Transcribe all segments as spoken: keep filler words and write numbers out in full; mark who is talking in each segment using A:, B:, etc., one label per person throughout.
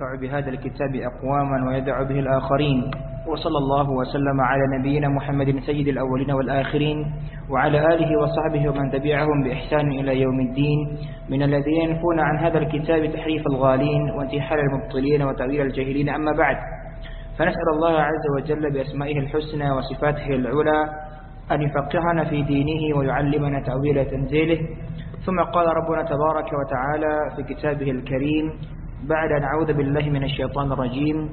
A: يرفع بهذا الكتاب أقواما ويدع به الآخرين. وصلى الله وسلم على نبينا محمد سيد الأولين والآخرين وعلى آله وصحبه ومن تبعهم بإحسان إلى يوم الدين، من الذين ينفون عن هذا الكتاب تحريف الغالين وانتحال المبطلين وتأويل الجاهلين. أما بعد، فنسأل الله عز وجل بأسمائه الحسنى وصفاته العلى أن يفقهنا في دينه ويعلمنا تأويل تنزيله. ثم قال ربنا تبارك وتعالى في كتابه الكريم بعد أن أعوذ بالله من الشيطان الرجيم: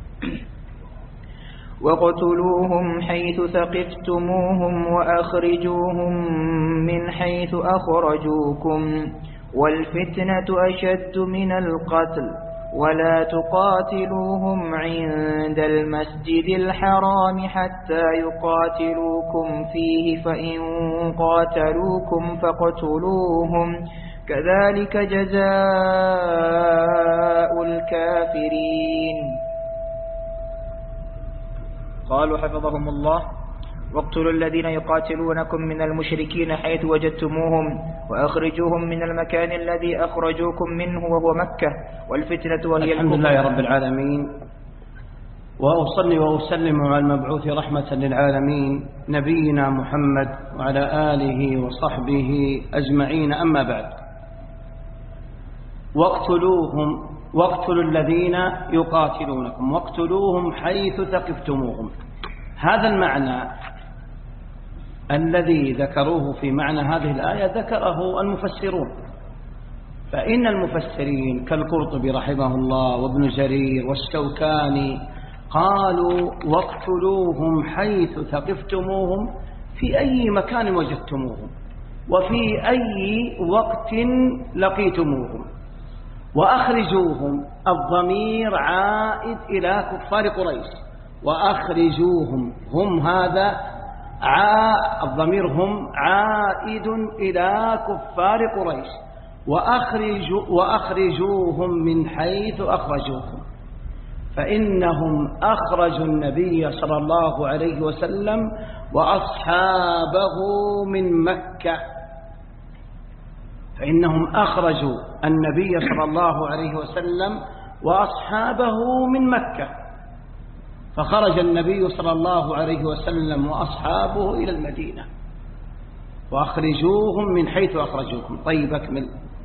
A: وَاقْتُلُوهُمْ حَيْثُ ثَقِفْتُمُوهُمْ وَأَخْرِجُوهُمْ مِنْ حَيْثُ أَخْرَجُوكُمْ وَالْفِتْنَةُ أَشَدُّ مِنَ الْقَتْلِ وَلَا تُقَاتِلُوهُمْ عِندَ الْمَسْجِدِ الْحَرَامِ حَتَّى يُقَاتِلُوكُمْ فِيهِ فَإِنْ قَاتَلُوكُمْ فَاقْتُلُوهُمْ كَذَلِكَ جَزَاءُ الْكَافِرِينَ. قالوا حفظهم الله: واقتلوا الذين يقاتلونكم من المشركين حيث وجدتموهم وأخرجوهم من المكان الذي أخرجوكم منه وهو مكة والفتنة وهي
B: الحمد لله رب العالمين، وأصلي وأسلم على المبعوث رحمة للعالمين نبينا محمد وعلى آله وصحبه أجمعين. أما بعد، واقتلوهم واقتلوا الذين يقاتلونكم واقتلوهم حيث ثقفتموهم. هذا المعنى الذي ذكروه في معنى هذه الآية ذكره المفسرون، فإن المفسرين كالقرطبي رحمه الله وابن جرير والشوكاني قالوا: واقتلوهم حيث ثقفتموهم، في أي مكان وجدتموهم وفي أي وقت لقيتموهم. وأخرجوهم، الضمير عائد إلى كفار قريش، وأخرجوهم هم هذا الضمير هم عائد إلى كفار قريش، وأخرجوا وأخرجوهم من حيث أخرجوكم، فإنهم أخرجوا النبي صلى الله عليه وسلم وأصحابه من مكة، فإنهم أخرجوا النبي صلى الله عليه وسلم وأصحابه من مكة، فخرج النبي صلى الله عليه وسلم وأصحابه إلى المدينة وأخرجوهم من حيث أخرجوكم. طيب أكمل.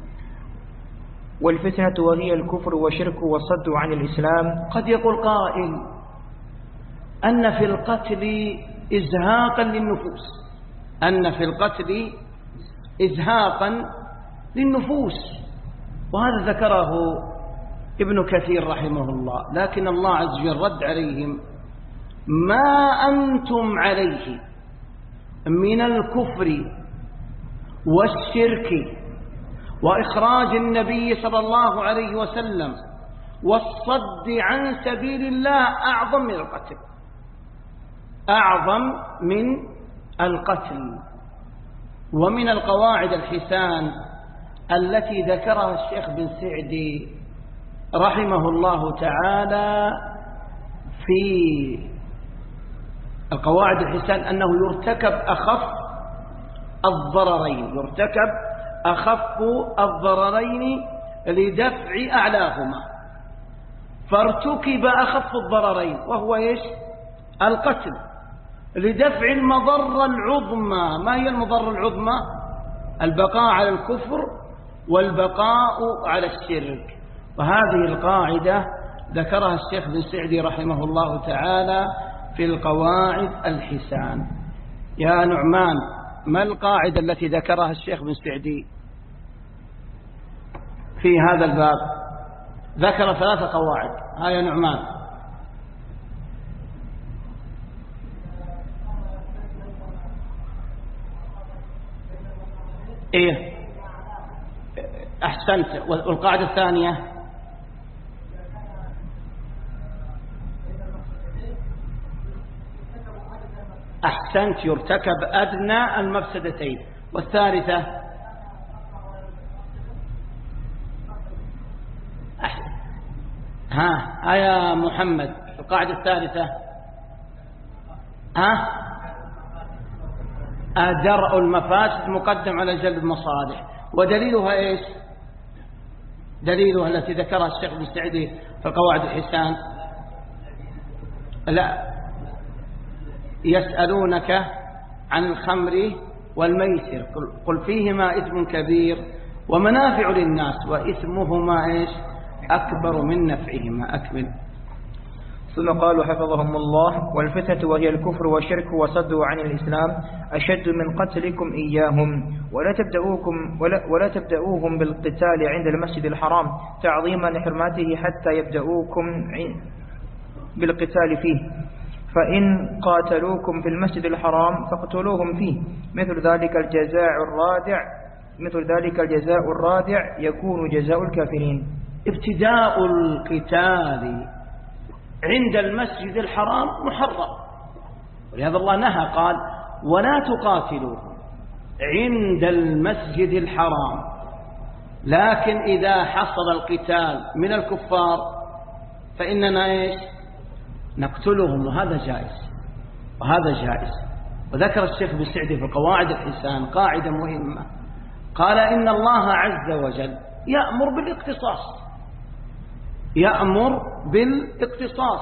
A: والفتنة وهي الكفر والشرك والصد عن الإسلام.
B: قد يقول قائل أن في القتل إزهاقا للنفوس أن في القتل إزهاقا للنفوس وهذا ذكره ابن كثير رحمه الله، لكن الله عز وجل رد عليهم: ما أنتم عليه من الكفر والشرك وإخراج النبي صلى الله عليه وسلم والصد عن سبيل الله أعظم من القتل أعظم من القتل. ومن القواعد الحسان التي ذكرها الشيخ بن سعدي رحمه الله تعالى في القواعد الحسان أنه يرتكب أخف الضررين يرتكب أخف الضررين لدفع أعلاهما، فارتكب أخف الضررين وهو إيش؟ القتل، لدفع المضرة العظمى. ما هي المضرة العظمى؟ البقاء على الكفر والبقاء على الشرك. وهذه القاعدة ذكرها الشيخ بن سعدي رحمه الله تعالى في القواعد الحسان. يا نعمان، ما القاعدة التي ذكرها الشيخ بن سعدي في هذا الباب؟ ذكر ثلاث قواعد. ها يا نعمان. إيه أحسنت. والقاعدة الثانية؟ أحسنت، يرتكب أدنى المفسدتين. والثالثة؟ ها ها يا محمد، القاعدة الثالثة؟ ها درء المفاسد مقدم على جلب المصالح. ودليلها إيش؟ دليلها التي ذكرها الشيخ بن سعدي في القواعد الحسان. لا، يسألونك عن الخمر والميسر قل فيهما إثم كبير ومنافع للناس وإثمهما إيش أكبر من نفعهما. أكمل.
A: ثم قالوا حفظهم الله: والفتنة وهي الكفر والشرك وصدوا عن الإسلام أشد من قتلكم إياهم، ولا تبدأوكم ولا, ولا تبدأوهم بالقتال عند المسجد الحرام تعظيما لحرماته حتى يبدأوكم بالقتال فيه، فإن قاتلوكم في المسجد الحرام فاقتلوهم فيه، مثل ذلك الجزاء الرادع مثل ذلك الجزاء الرادع يكون جزاء الكافرين.
B: ابتداء القتال عند المسجد الحرام محرم، ولهذا الله نهى قال: ولا تقاتلوهم عند المسجد الحرام. لكن إذا حصل القتال من الكفار فإننا إيش نقتلهم، وهذا جائز وهذا جائز. وذكر الشيخ بن سعدي في القواعد الحسان قاعدة مهمة، قال: إن الله عز وجل يأمر بالاقتصاص يأمر بالاقتصاص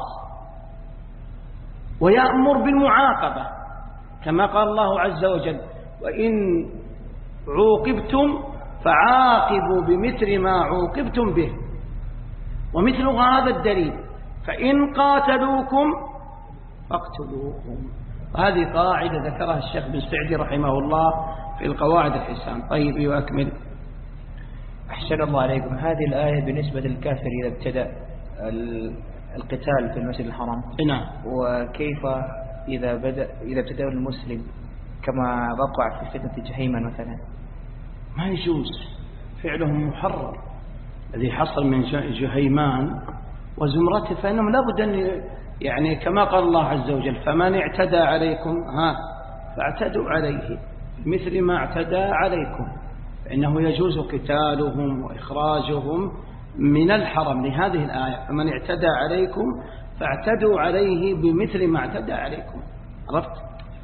B: ويأمر بالمعاقبة، كما قال الله عز وجل: وإن عوقبتم فعاقبوا بمثل ما عوقبتم به، ومثل هذا الدليل: فإن قاتلوكم فاقتلوهم. هذه قاعدة ذكرها الشيخ بن سعدي رحمه الله في القواعد الحسان. طيب، وأكمل.
A: أحسن الله عليكم. هذه الآية بالنسبة للكافر إذا ابتدأ القتال في المسجد الحرام،
B: نعم،
A: وكيف إذا بدأ إذا ابتدأ المسلم كما وقع في فتنة جهيمان مثلا؟
B: ما يجوز، فعلهم محرم. الذي حصل من جهيمان وزمرته فإنهم لابد أن يعني كما قال الله عز وجل: فمن اعتدى عليكم ها فاعتدوا عليه مثل ما اعتدى عليكم، فإنه يجوز قتالهم وإخراجهم من الحرم لهذه الآية: فمن اعتدى عليكم فاعتدوا عليه بمثل ما اعتدى عليكم. عرفت؟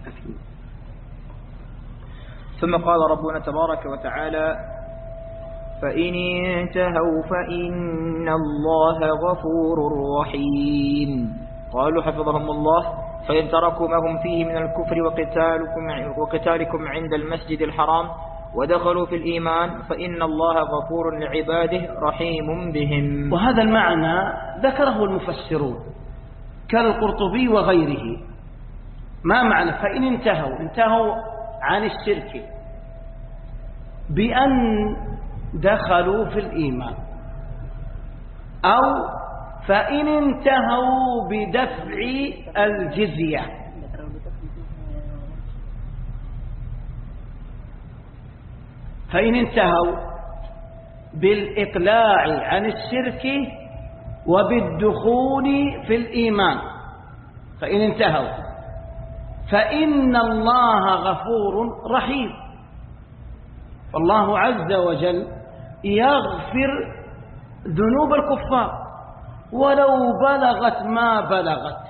A: ثم قال ربنا تبارك وتعالى: فإن انتهوا فإن الله غفور رحيم. قالوا حفظهم الله: فإن تركوا ما هم فيه من الكفر وقتالكم, وقتالكم عند المسجد الحرام ودخلوا في الإيمان فإن الله غفور لعباده رحيم بهم.
B: وهذا المعنى ذكره المفسرون كالقرطبي وغيره. ما معنى فإن انتهوا؟ انتهوا عن الشرك بأن دخلوا في الإيمان، أو فإن انتهوا بدفع الجزية. فإن انتهوا بالإقلاع عن الشرك وبالدخول في الإيمان، فإن انتهوا فإن الله غفور رحيم. فالله عز وجل يغفر ذنوب الكفار ولو بلغت ما بلغت.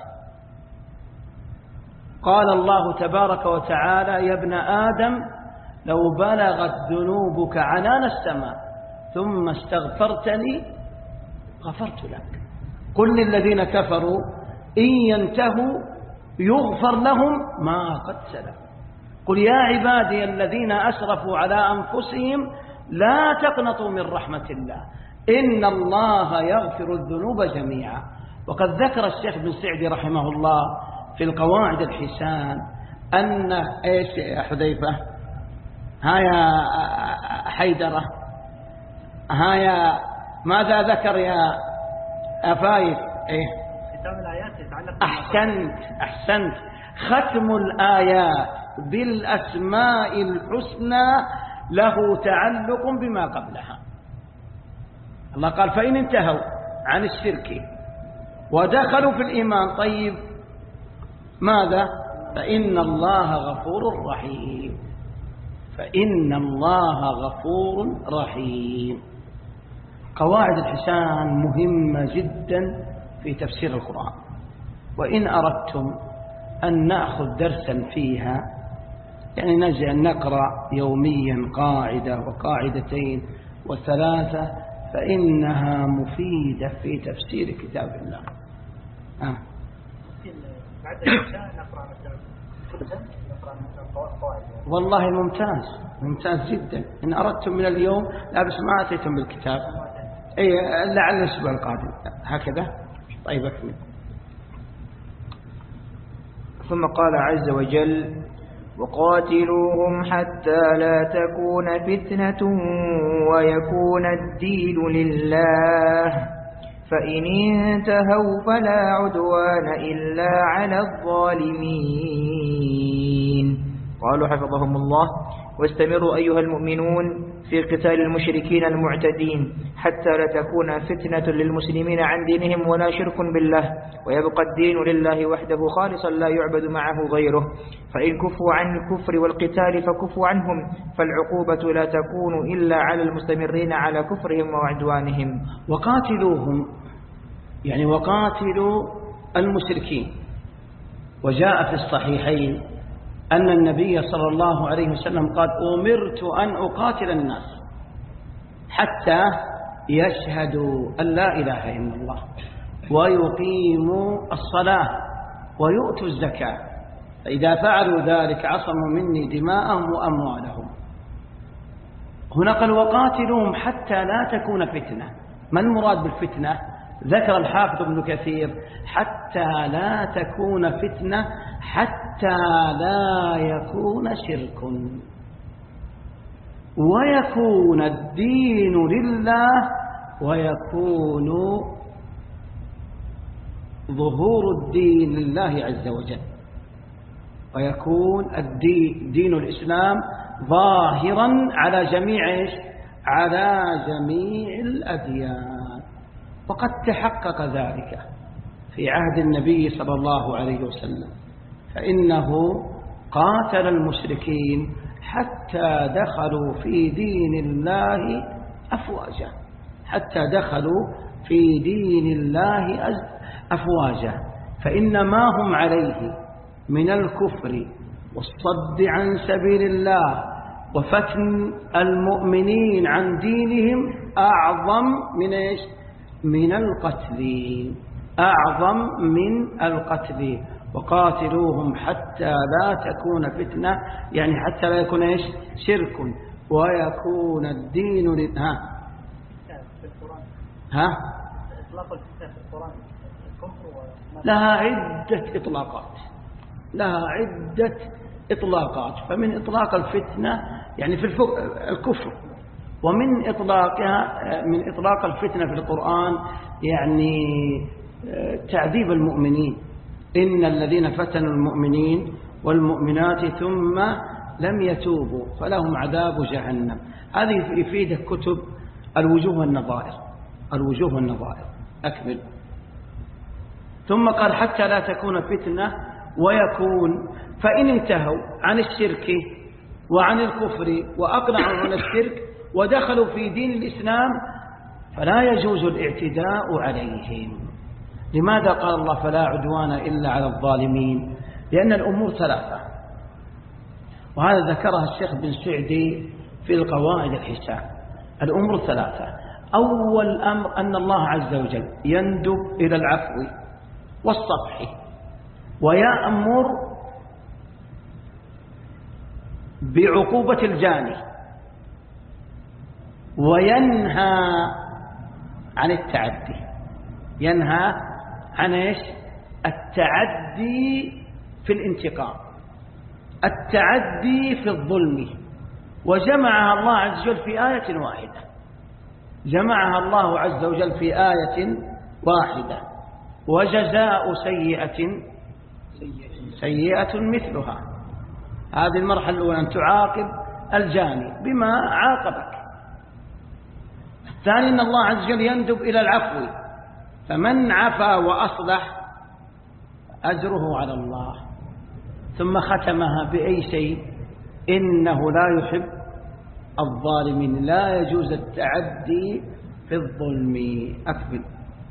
B: قال الله تبارك وتعالى: يا ابن آدم لو بلغت ذنوبك عنان السماء ثم استغفرتني غفرت لك. قل للذين كفروا إن ينتهوا يغفر لهم ما قد سلف. قل يا عبادي الذين أسرفوا على أنفسهم لا تقنطوا من رحمة الله إن الله يغفر الذنوب جميعا. وقد ذكر الشيخ بن سعدي رحمه الله في القواعد الحسان أن إيش يا حذيفة؟ ها يا حيدرة، ها يا ماذا ذكر يا أفايف؟ إيه؟
A: ختام الآيات يتعلق.
B: أحسنت أحسنت ختم الآيات بالأسماء الحسنى له تعلق بما قبلها. الله قال: فإن انتهوا عن الشرك ودخلوا في الإيمان. طيب، ماذا؟ فإن الله غفور رحيم. فإن الله غفور رحيم. قواعد الحسان مهمة جدا في تفسير القرآن، وإن أردتم أن نأخذ درسا فيها يعني نجي أن نقرأ يوميا قاعدة وقاعدتين وثلاثة فإنها مفيدة في تفسير كتاب الله. آه.
C: بعد العشاء نقرأ مثلا نقرأ مثلا قواعد.
B: والله ممتاز ممتاز جدا. إن أردتم من اليوم لا بس ما أتيتم بالكتاب أي لعل الأسبوع القادم هكذا. طيب أكمل.
A: ثم قال عز وجل: وقاتلوهم حتى لا تكون فتنة ويكون الدين لله فإن انتهوا فلا عدوان إلا على الظالمين. قالوا حفظهم الله: واستمروا أيها المؤمنون في قتال المشركين المعتدين حتى لا تكون فتنة للمسلمين عن دينهم ولا شرك بالله ويبقى الدين لله وحده خالصا لا يعبد معه غيره. فإن كفوا عن الكفر والقتال فكفوا عنهم فالعقوبة لا تكون إلا على المستمرين على كفرهم وعدوانهم.
B: وقاتلوهم يعني وقاتلوا المشركين. وجاء في الصحيحين أن النبي صلى الله عليه وسلم قال: أمرت أن أقاتل الناس حتى يشهدوا أن لا إله إلا الله ويقيموا الصلاة ويؤتوا الزكاة فإذا فعلوا ذلك عصموا مني دماءهم وأموالهم. هنا قال: وقاتلوهم حتى لا تكون فتنة. ما المراد بالفتنة؟ ذكر الحافظ ابن كثير: حتى لا تكون فتنة حتى لا يكون شرك ويكون الدين لله ويكون ظهور الدين لله عز وجل ويكون الدين دين الإسلام ظاهرا على جميع على جميع الأديان. وقد تحقق ذلك في عهد النبي صلى الله عليه وسلم فإنه قاتل المشركين حتى دخلوا في دين الله أفواجا حتى دخلوا في دين الله أفواجا فإن ما هم عليه من الكفر والصد عن سبيل الله وفتن المؤمنين عن دينهم أعظم من إيش؟ من القتل أعظم من القتل. وقاتلوهم حتى لا تكون فتنة يعني حتى لا يكون إيش؟ شرك ويكون الدين ل... ها ها
C: إطلاق الفتنة في القرآن
B: لها عدة إطلاقات لها عدة إطلاقات. فمن إطلاق الفتنة يعني في الكفر ومن إطلاقها من إطلاق الفتنة في القرآن يعني تعذيب المؤمنين. إن الذين فتنوا المؤمنين والمؤمنات ثم لم يتوبوا فلهم عذاب جهنم. هذه يفيد كتب الوجوه والنظائر الوجوه والنظائر. أكمل. ثم قال حتى لا تكون فتنة ويكون فإن انتهوا عن الشرك وعن الكفر وأقنعوا عن الشرك ودخلوا في دين الإسلام فلا يجوز الاعتداء عليهم. لماذا قال الله فلا عدوان إلا على الظالمين؟ لأن الأمور ثلاثة وهذا ذكرها الشيخ بن سعدي في القواعد الحسان. الأمور ثلاثة. أول أمر أن الله عز وجل يندب إلى العفو والصفح ويأمر بعقوبة الجاني وينهى عن التعدي ينهى عن إيش؟ التعدي في الانتقام التعدي في الظلم. وجمعها الله عز وجل في آية واحدة جمعها الله عز وجل في آية واحدة وجزاء سيئة سيئة مثلها. هذه المرحلة الأولى أن تعاقب الجاني بما عاقبك. الثاني أن الله عز وجل يندب إلى العفو فمن عفا وأصلح أجره على الله. ثم ختمها بأي شيء إنه لا يحب الظالمين لا يجوز التعدي في الظلم. أكمل.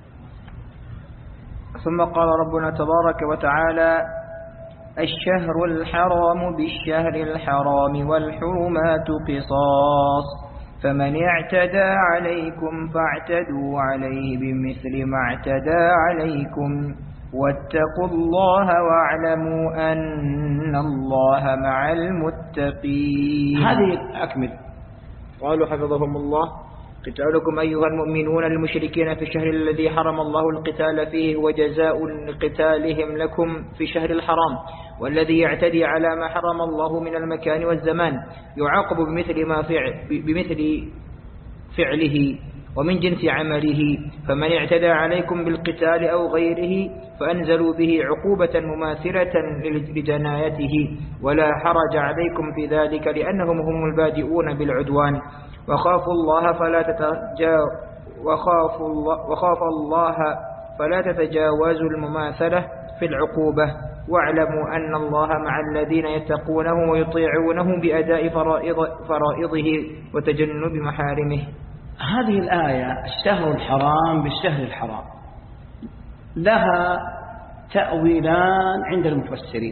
A: ثم قال ربنا تبارك وتعالى الشهر الحرام بالشهر الحرام والحرمات قصاص فمن اعتدى عليكم فاعتدوا عليه بمثل ما اعتدى عليكم واتقوا الله واعلموا أن الله مع المتقين.
B: هذه أكمل.
A: قالوا حفظهم الله: قتالكم أيها المؤمنون المشركين في الشهر الذي حرم الله القتال فيه وجزاء لقتالهم لكم في الشهر الحرام، والذي يعتدي على ما حرم الله من المكان والزمان يعاقب بمثل ما فعل بمثل فعله ومن جنس عمله. فمن اعتدى عليكم بالقتال أو غيره فأنزلوا به عقوبة مماثلة لجنايته، ولا حرج عليكم في ذلك لأنهم هم البادئون بالعدوان. وخافوا الله فلا تتجا وخافوا الله وخافوا الله فلا تتجاوزوا المماثلة في العقوبة، واعلموا أن الله مع الذين يتقونه ويطيعونه بأداء فرائض فرائضه وتجنب محارمه.
B: هذه الآية الشهر الحرام بالشهر الحرام لها تأويلان عند المفسرين،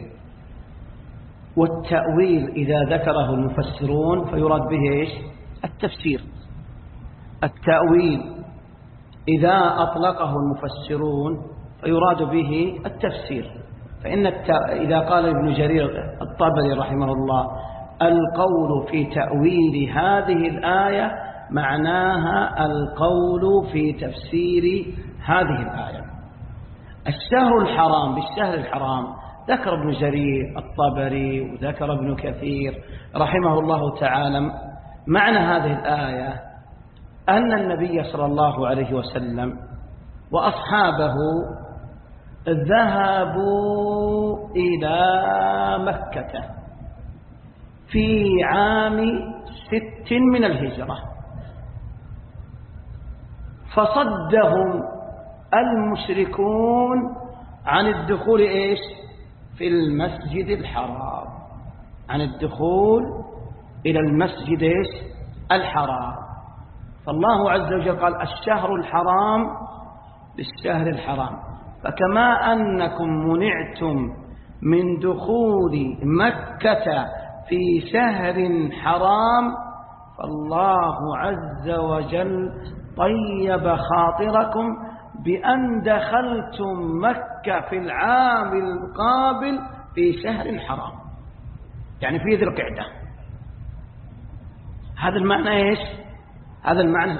B: والتأويل إذا ذكره المفسرون فيراد به إيش؟ التفسير. التأويل إذا أطلقه المفسرون فيراد به التفسير. فإن الت... إذا قال ابن جرير الطبري رحمه الله: القول في تأويل هذه الآية معناها القول في تفسير هذه الآية. الشهر الحرام بالشهر الحرام ذكر ابن جرير الطبري وذكر ابن كثير رحمه الله تعالى معنى هذه الآية أن النبي صلى الله عليه وسلم وأصحابه ذهبوا إلى مكة في عام ست من الهجرة، فصدهم المشركون عن الدخول إيش؟ في المسجد الحرام، عن الدخول إلى المسجد إيش؟ الحرام. فالله عز وجل قال: الشهر الحرام بالشهر الحرام. فكما أنكم منعتم من دخول مكة في شهر حرام، فالله عز وجل طيب خاطركم بأن دخلتم مكة في العام القابل في شهر حرام، يعني في ذي القعدة. هذا المعنى إيش؟ هذا المعنى،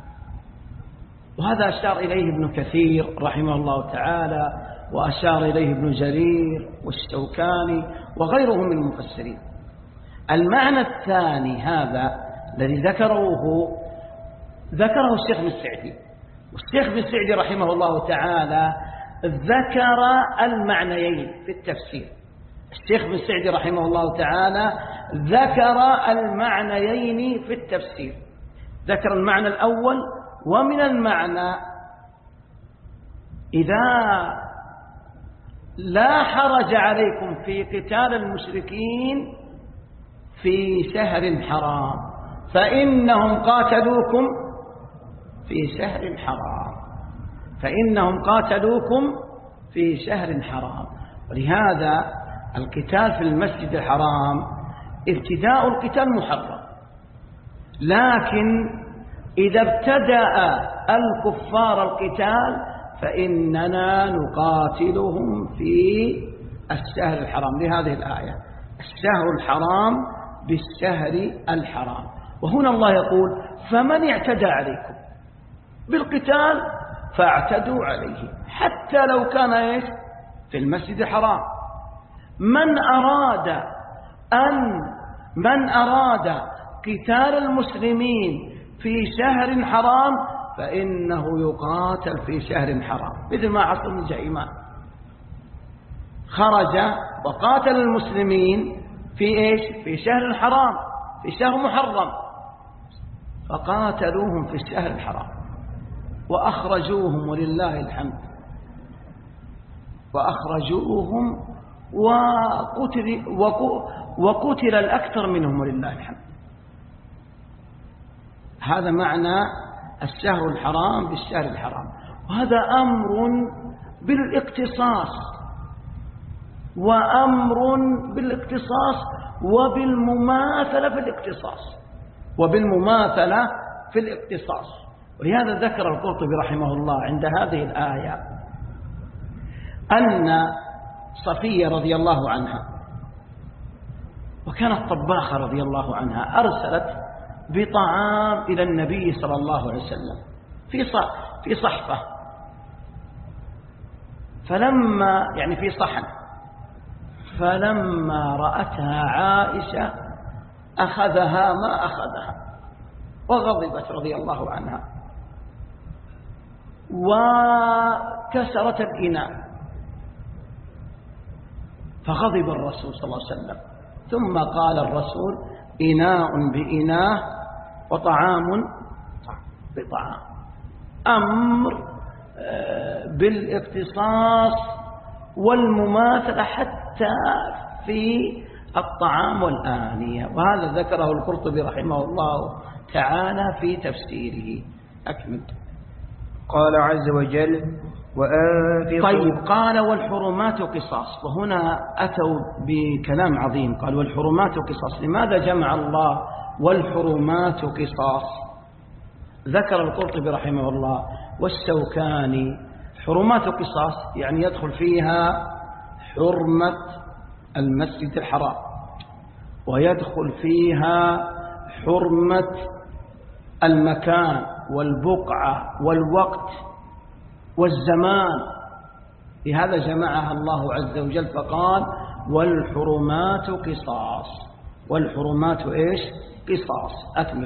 B: وهذا أشار إليه ابن كثير رحمه الله تعالى، وأشار إليه ابن جرير والشوكاني وغيرهم من المفسرين. المعنى الثاني هذا الذي ذكروه ذكره الشيخ بن السعدي، والشيخ بن السعدي رحمه الله تعالى ذكر المعنيين في التفسير. الشيخ بن السعدي رحمه الله تعالى ذكر المعنيين في التفسير. ذكر المعنى الأول: ومن المعنى إذا لا حرج عليكم في قتال المشركين في شهر حرام فإنهم قاتلوكم في شهر حرام، فإنهم قاتلوكم في شهر حرام. ولهذا القتال في المسجد الحرام ابتداء القتال محرم، لكن إذا ابتدأ الكفار القتال فإننا نقاتلهم في الشهر الحرام، لهذه الآية: الشهر الحرام بالشهر الحرام. وهنا الله يقول: فمن اعتدى عليكم بالقتال فاعتدوا عليه، حتى لو كان إيش؟ في المسجد الحرام. من أراد أن من أراد قتال المسلمين في شهر حرام فإنه يقاتل في شهر حرام، مثل ما حصل من جائمان، خرج وقاتل المسلمين في إيش؟ في شهر الحرام، في شهر محرم، فقاتلوهم في الشهر الحرام وأخرجوهم ولله الحمد، وأخرجوهم وقتل, وقتل الأكثر منهم ولله الحمد. هذا معنى الشهر الحرام بالشهر الحرام. وهذا أمر بالاقتصاص، وأمر بالاقتصاص وبالمماثلة في الاقتصاص. وبالمماثلة في الاقتصاص. ولهذا ذكر القرطبي رحمه الله عند هذه الآية أن صفية رضي الله عنها وكانت طباخة رضي الله عنها أرسلت بطعام إلى النبي صلى الله عليه وسلم في في صحفة، فلما يعني في صحن، فلما رأتها عائشة أخذها ما أخذها وغضبت رضي الله عنها وكسرت الإناء، فغضب الرسول صلى الله عليه وسلم، ثم قال الرسول: إناء بإناء وطعام بطعام. أمر بالاقتصاص والمماثلة حتى في الطعام والآنية، وهذا ذكره القرطبي رحمه الله تعالى في تفسيره. أكمل.
A: قال عز وجل: وأنفقوا.
B: طيب، قال والحرمات قصاص، وهنا أتوا بكلام عظيم، قال والحرمات قصاص. لماذا جمع الله والحرمات قصاص؟ ذكر القرطبي رحمه الله والشوكاني: حرمات قصاص يعني يدخل فيها حرمة المسجد الحرام، ويدخل فيها حرمة المكان والبقعة والوقت والزمان، لهذا جمعها الله عز وجل فقال: والحرمات قصاص. والحرمات إيش؟ قصاص. أكمل.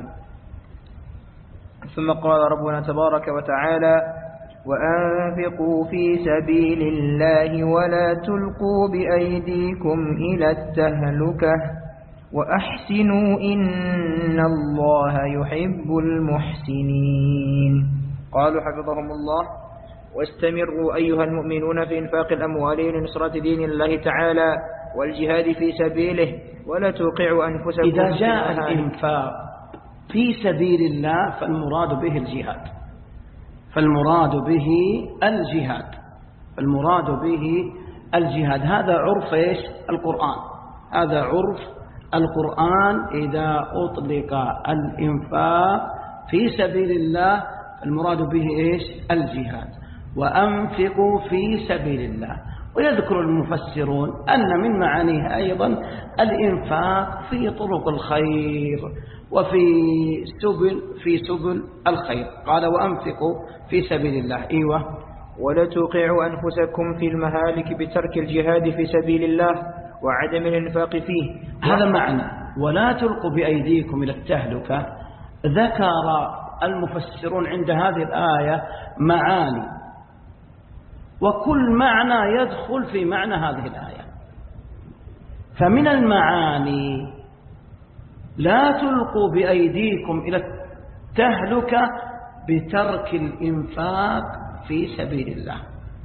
A: ثم قال ربنا تبارك وتعالى: وأنفقوا في سبيل الله ولا تلقوا بأيديكم إلى التهلكة وأحسنوا إن الله يحب المحسنين. قالوا حفظهم الله: واستمروا أيها المؤمنون في إنفاق الأموال لنصرة دين الله تعالى والجهاد في سبيله ولا توقعوا أنفسكم.
B: إذا جاء الإنفاق في سبيل الله فالمراد به الجهاد، فالمراد به الجهاد فالمراد به الجهاد هذا عرف إيش؟ القرآن. هذا عرف القرآن. إذا أطلق الإنفاق في سبيل الله فالمراد به إيش؟ الجهاد. وأنفقوا في سبيل الله. ويذكر المفسرون أن من معانيه أيضا الإنفاق في طرق الخير وفي سبل في سبل الخير. قال: وأنفقوا في سبيل الله. إيوه.
A: ولا توقعوا أنفسكم في المهالك بترك الجهاد في سبيل الله وعدم الإنفاق فيه.
B: هذا معنى ولا تلقوا بأيديكم إلى التهلكة. ذكر المفسرون عند هذه الآية معاني، وكل معنى يدخل في معنى هذه الآية. فمن المعاني: لا تلقوا بأيديكم إلى التهلكة بترك الإنفاق في سبيل الله،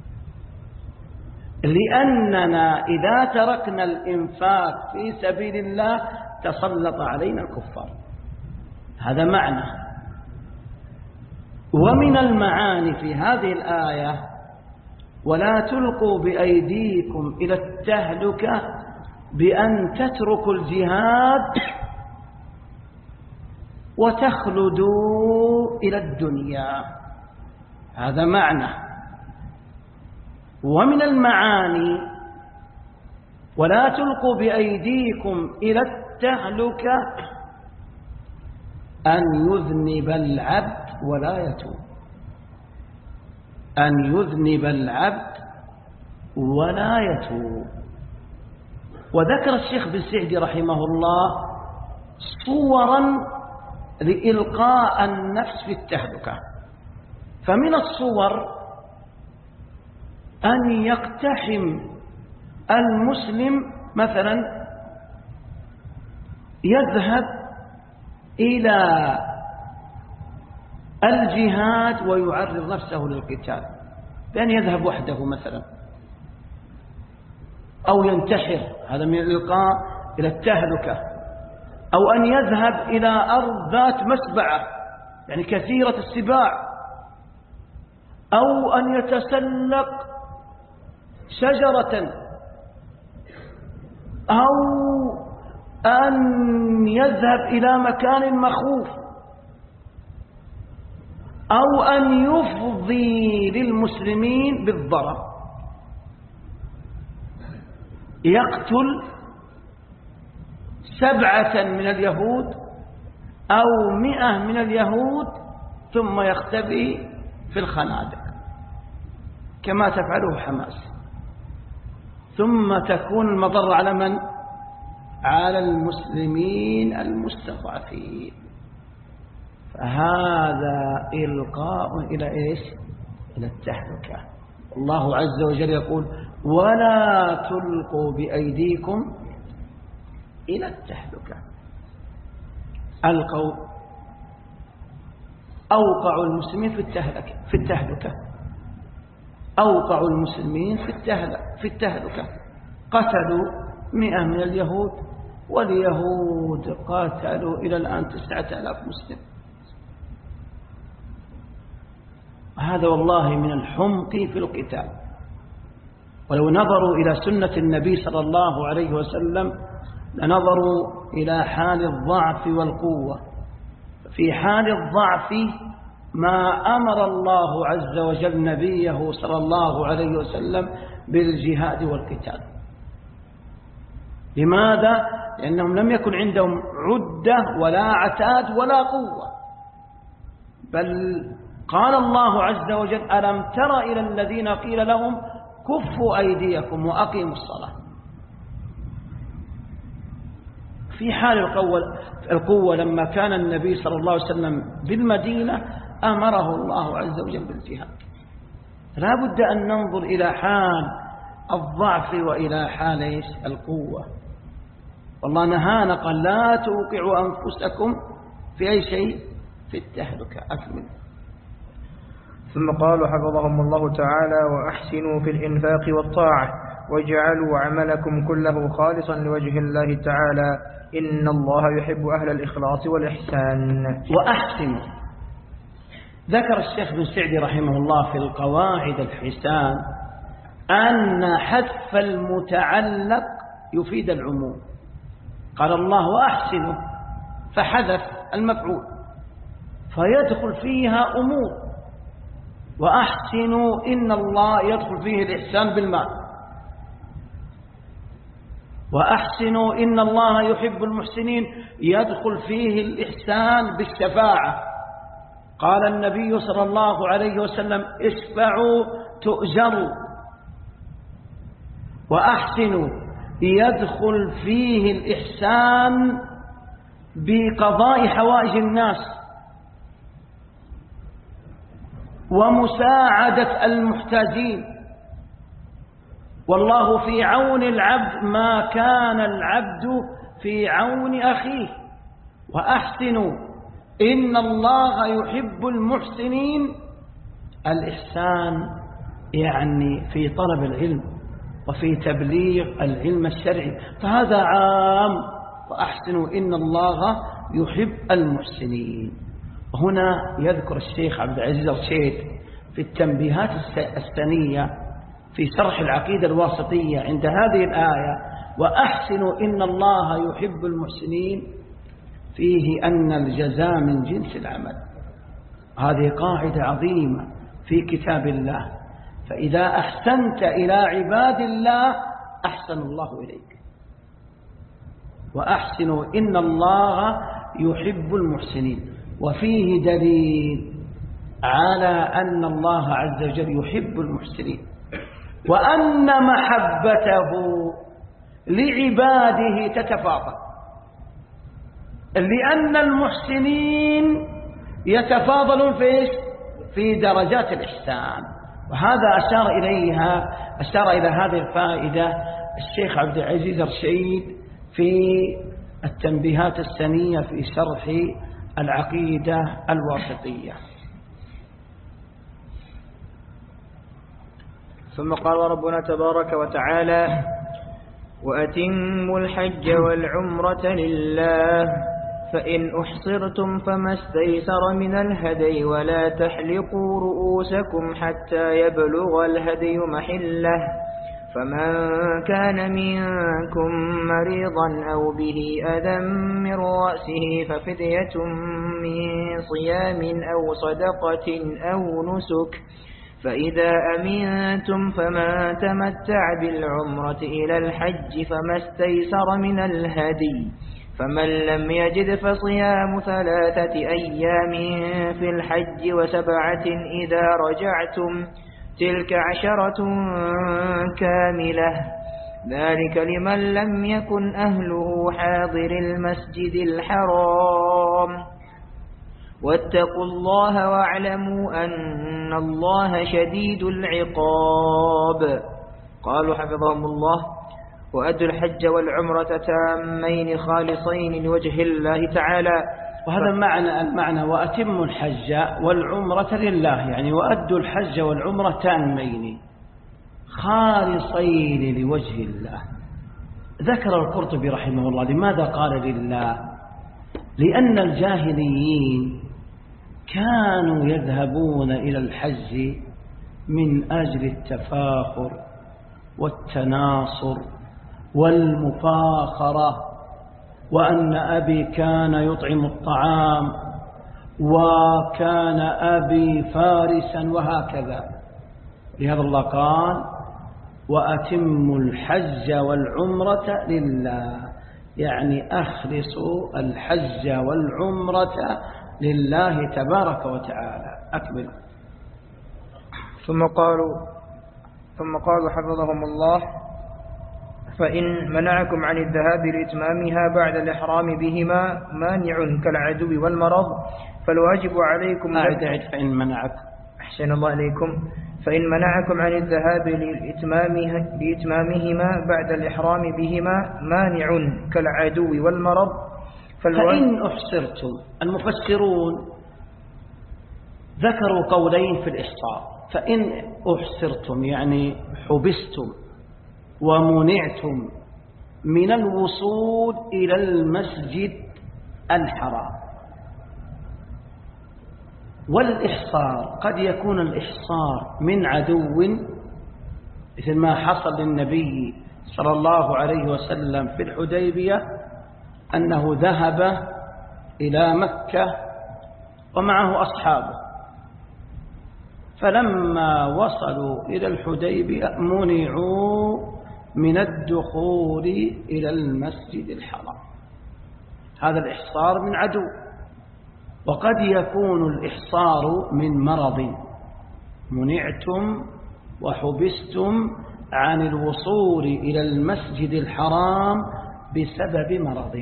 B: لأننا إذا تركنا الإنفاق في سبيل الله تسلط علينا الكفار. هذا معنى. ومن المعاني في هذه الآية: ولا تلقوا بأيديكم إلى التهلكة بأن تتركوا الجهاد وتخلدوا إلى الدنيا. هذا معنى. ومن المعاني: ولا تلقوا بأيديكم إلى التهلكة أن يذنب العبد ولا يتوب. أن يذنب العبد ولا يتوب. وذكر الشيخ بن سعدي رحمه الله صورا لإلقاء النفس في التهلكة. فمن الصور أن يقتحم المسلم مثلا يذهب إلى الجهاد ويعرض نفسه للقتال بأن يذهب وحده مثلا، أو ينتحر، هذا من الإلقاء إلى التهلكة. أو أن يذهب إلى أرض ذات مسبعة يعني كثيرة السباع، أو أن يتسلق شجرة، أو أن يذهب إلى مكان مخوف أو أن يفضي للمسلمين بالضرر، يقتل سبعة من اليهود أو مئة من اليهود ثم يختبئ في الخنادق كما تفعله حماس، ثم تكون المضرة على من؟ على المسلمين المستضعفين. فهذا إلقاء إلى إيش؟ إلى التهلكة. الله عز وجل يقول ولا تلقوا بأيديكم إلى التهلكة. ألقوا أوقعوا المسلمين في التهلكة في التهلكة أوقعوا المسلمين في التهلكة في التهلكة قتلوا مئة من اليهود، واليهود قاتلوا إلى الآن تسعة آلاف مسلم. هذا والله من الحمق في القتال. ولو نظروا إلى سنة النبي صلى الله عليه وسلم لنظروا إلى حال الضعف والقوة. في حال الضعف ما أمر الله عز وجل نبيه صلى الله عليه وسلم بالجهاد والقتال. لماذا؟ لأنهم لم يكن عندهم عدة ولا عتاد ولا قوة، بل قال الله عز وجل ألم تر إلى الذين قيل لهم كفوا أيديكم وأقيموا الصلاة. في حال القوة, القوة لما كان النبي صلى الله عليه وسلم بالمدينة أمره الله عز وجل بالجهاد. لا بد أن ننظر إلى حال الضعف وإلى حال إيش؟ القوة. والله نهانا قال لا توقعوا أنفسكم في أي شيء في التهلكة. أكمل.
A: ثم قالوا حفظهم الله تعالى وأحسنوا في الإنفاق والطاعة واجعلوا عملكم كله خالصا لوجه الله تعالى إن الله يحب أهل الإخلاص والإحسان.
B: وأحسنوا. ذكر الشيخ بن سعدي رحمه الله في القواعد الحسان أن حذف المتعلق يفيد العموم. قال الله وأحسنوا فحذف المفعول فيدخل فيها أمور. وأحسنوا إن الله يدخل فيه الإحسان بالمال. وأحسنوا إن الله يحب المحسنين يدخل فيه الإحسان بالشفاعة. قال النبي صلى الله عليه وسلم اشفعوا تؤجروا. وأحسنوا يدخل فيه الإحسان بقضاء حوائج الناس ومساعدة المحتاجين. والله في عون العبد ما كان العبد في عون أخيه. وأحسنوا إن الله يحب المحسنين. الإحسان يعني في طلب العلم وفي تبليغ العلم الشرعي، فهذا عام. وأحسنوا إن الله يحب المحسنين. هنا يذكر الشيخ عبد العزيز الرشيد في التنبيهات السنية في شرح العقيدة الواسطية عند هذه الآية وأحسنوا إن الله يحب المحسنين فيه أن الجزاء من جنس العمل. هذه قاعدة عظيمة في كتاب الله. فإذا أحسنت إلى عباد الله أحسن الله إليك. وأحسنوا إن الله يحب المحسنين. وفيه دليل على أن الله عز وجل يحب المحسنين وأن محبته لعباده تتفاضل، لأن المحسنين يتفاضلون في إيش؟ في درجات الإحسان. وهذا أشار إليها أشار إلى هذه الفائدة الشيخ عبد العزيز الرشيد في التنبيهات السنية في شرح العقيدة الواسطية.
A: ثم قال ربنا تبارك وتعالى وأتموا الحج والعمرة لله فإن أحصرتم فما استيسر من الهدي ولا تحلقوا رؤوسكم حتى يبلغ الهدي محله فمن كان منكم مريضا أو به أذى من رأسه ففدية من صيام أو صدقة أو نسك فإذا أمنتم فمن تمتع بالعمرة إلى الحج فما استيسر من الهدي فمن لم يجد فصيام ثلاثة أيام في الحج وسبعة إذا رجعتم تلك عشرة كاملة ذلك لمن لم يكن أهله حاضر المسجد الحرام واتقوا الله واعلموا أن الله شديد العقاب. قالوا حفظهم الله: وأدوا الحج والعمرة تامين خالصين لوجه الله تعالى.
B: وهذا معنى المعنى وأتموا الحج والعمرة لله، يعني وأدوا الحج والعمرة تامين خالصين لوجه الله. ذكر القرطبي رحمه الله لماذا قال لله؟ لأن الجاهليين كانوا يذهبون إلى الحج من أجل التفاخر والتناصر والمفاخرة، وأن أبي كان يطعم الطعام وكان أبي فارسا وهكذا. لهذا الله قال: وأتموا الحج والعمرة لله، يعني أخلصوا الحج والعمرة لله تبارك وتعالى. أكمل.
A: ثم قالوا ثم قالوا حفظهم الله: فإن منعكم عن الذهاب لإتمامها بعد الإحرام بهما مانع كالعدو والمرض فالواجب عليكم
B: أعد أعد فإن منعكم
A: أحسن الله عليكم فإن منعكم عن الذهاب لإتمامهما بعد الإحرام بهما مانع كالعدو والمرض
B: فإن أحصرتم. المفسرون ذكروا قولين في الإحصار. فإن أحصرتم يعني حبستم ومنعتم من الوصول إلى المسجد الحرام. والإحصار قد يكون الإحصار من عدو مثل ما حصل للنبي صلى الله عليه وسلم في الحديبية، أنه ذهب إلى مكة ومعه أصحابه، فلما وصلوا إلى الحديبية منعوا من الدخول إلى المسجد الحرام. هذا الإحصار من عدو. وقد يكون الإحصار من مرض، منعتم وحبستم عن الوصول إلى المسجد الحرام بسبب مرض.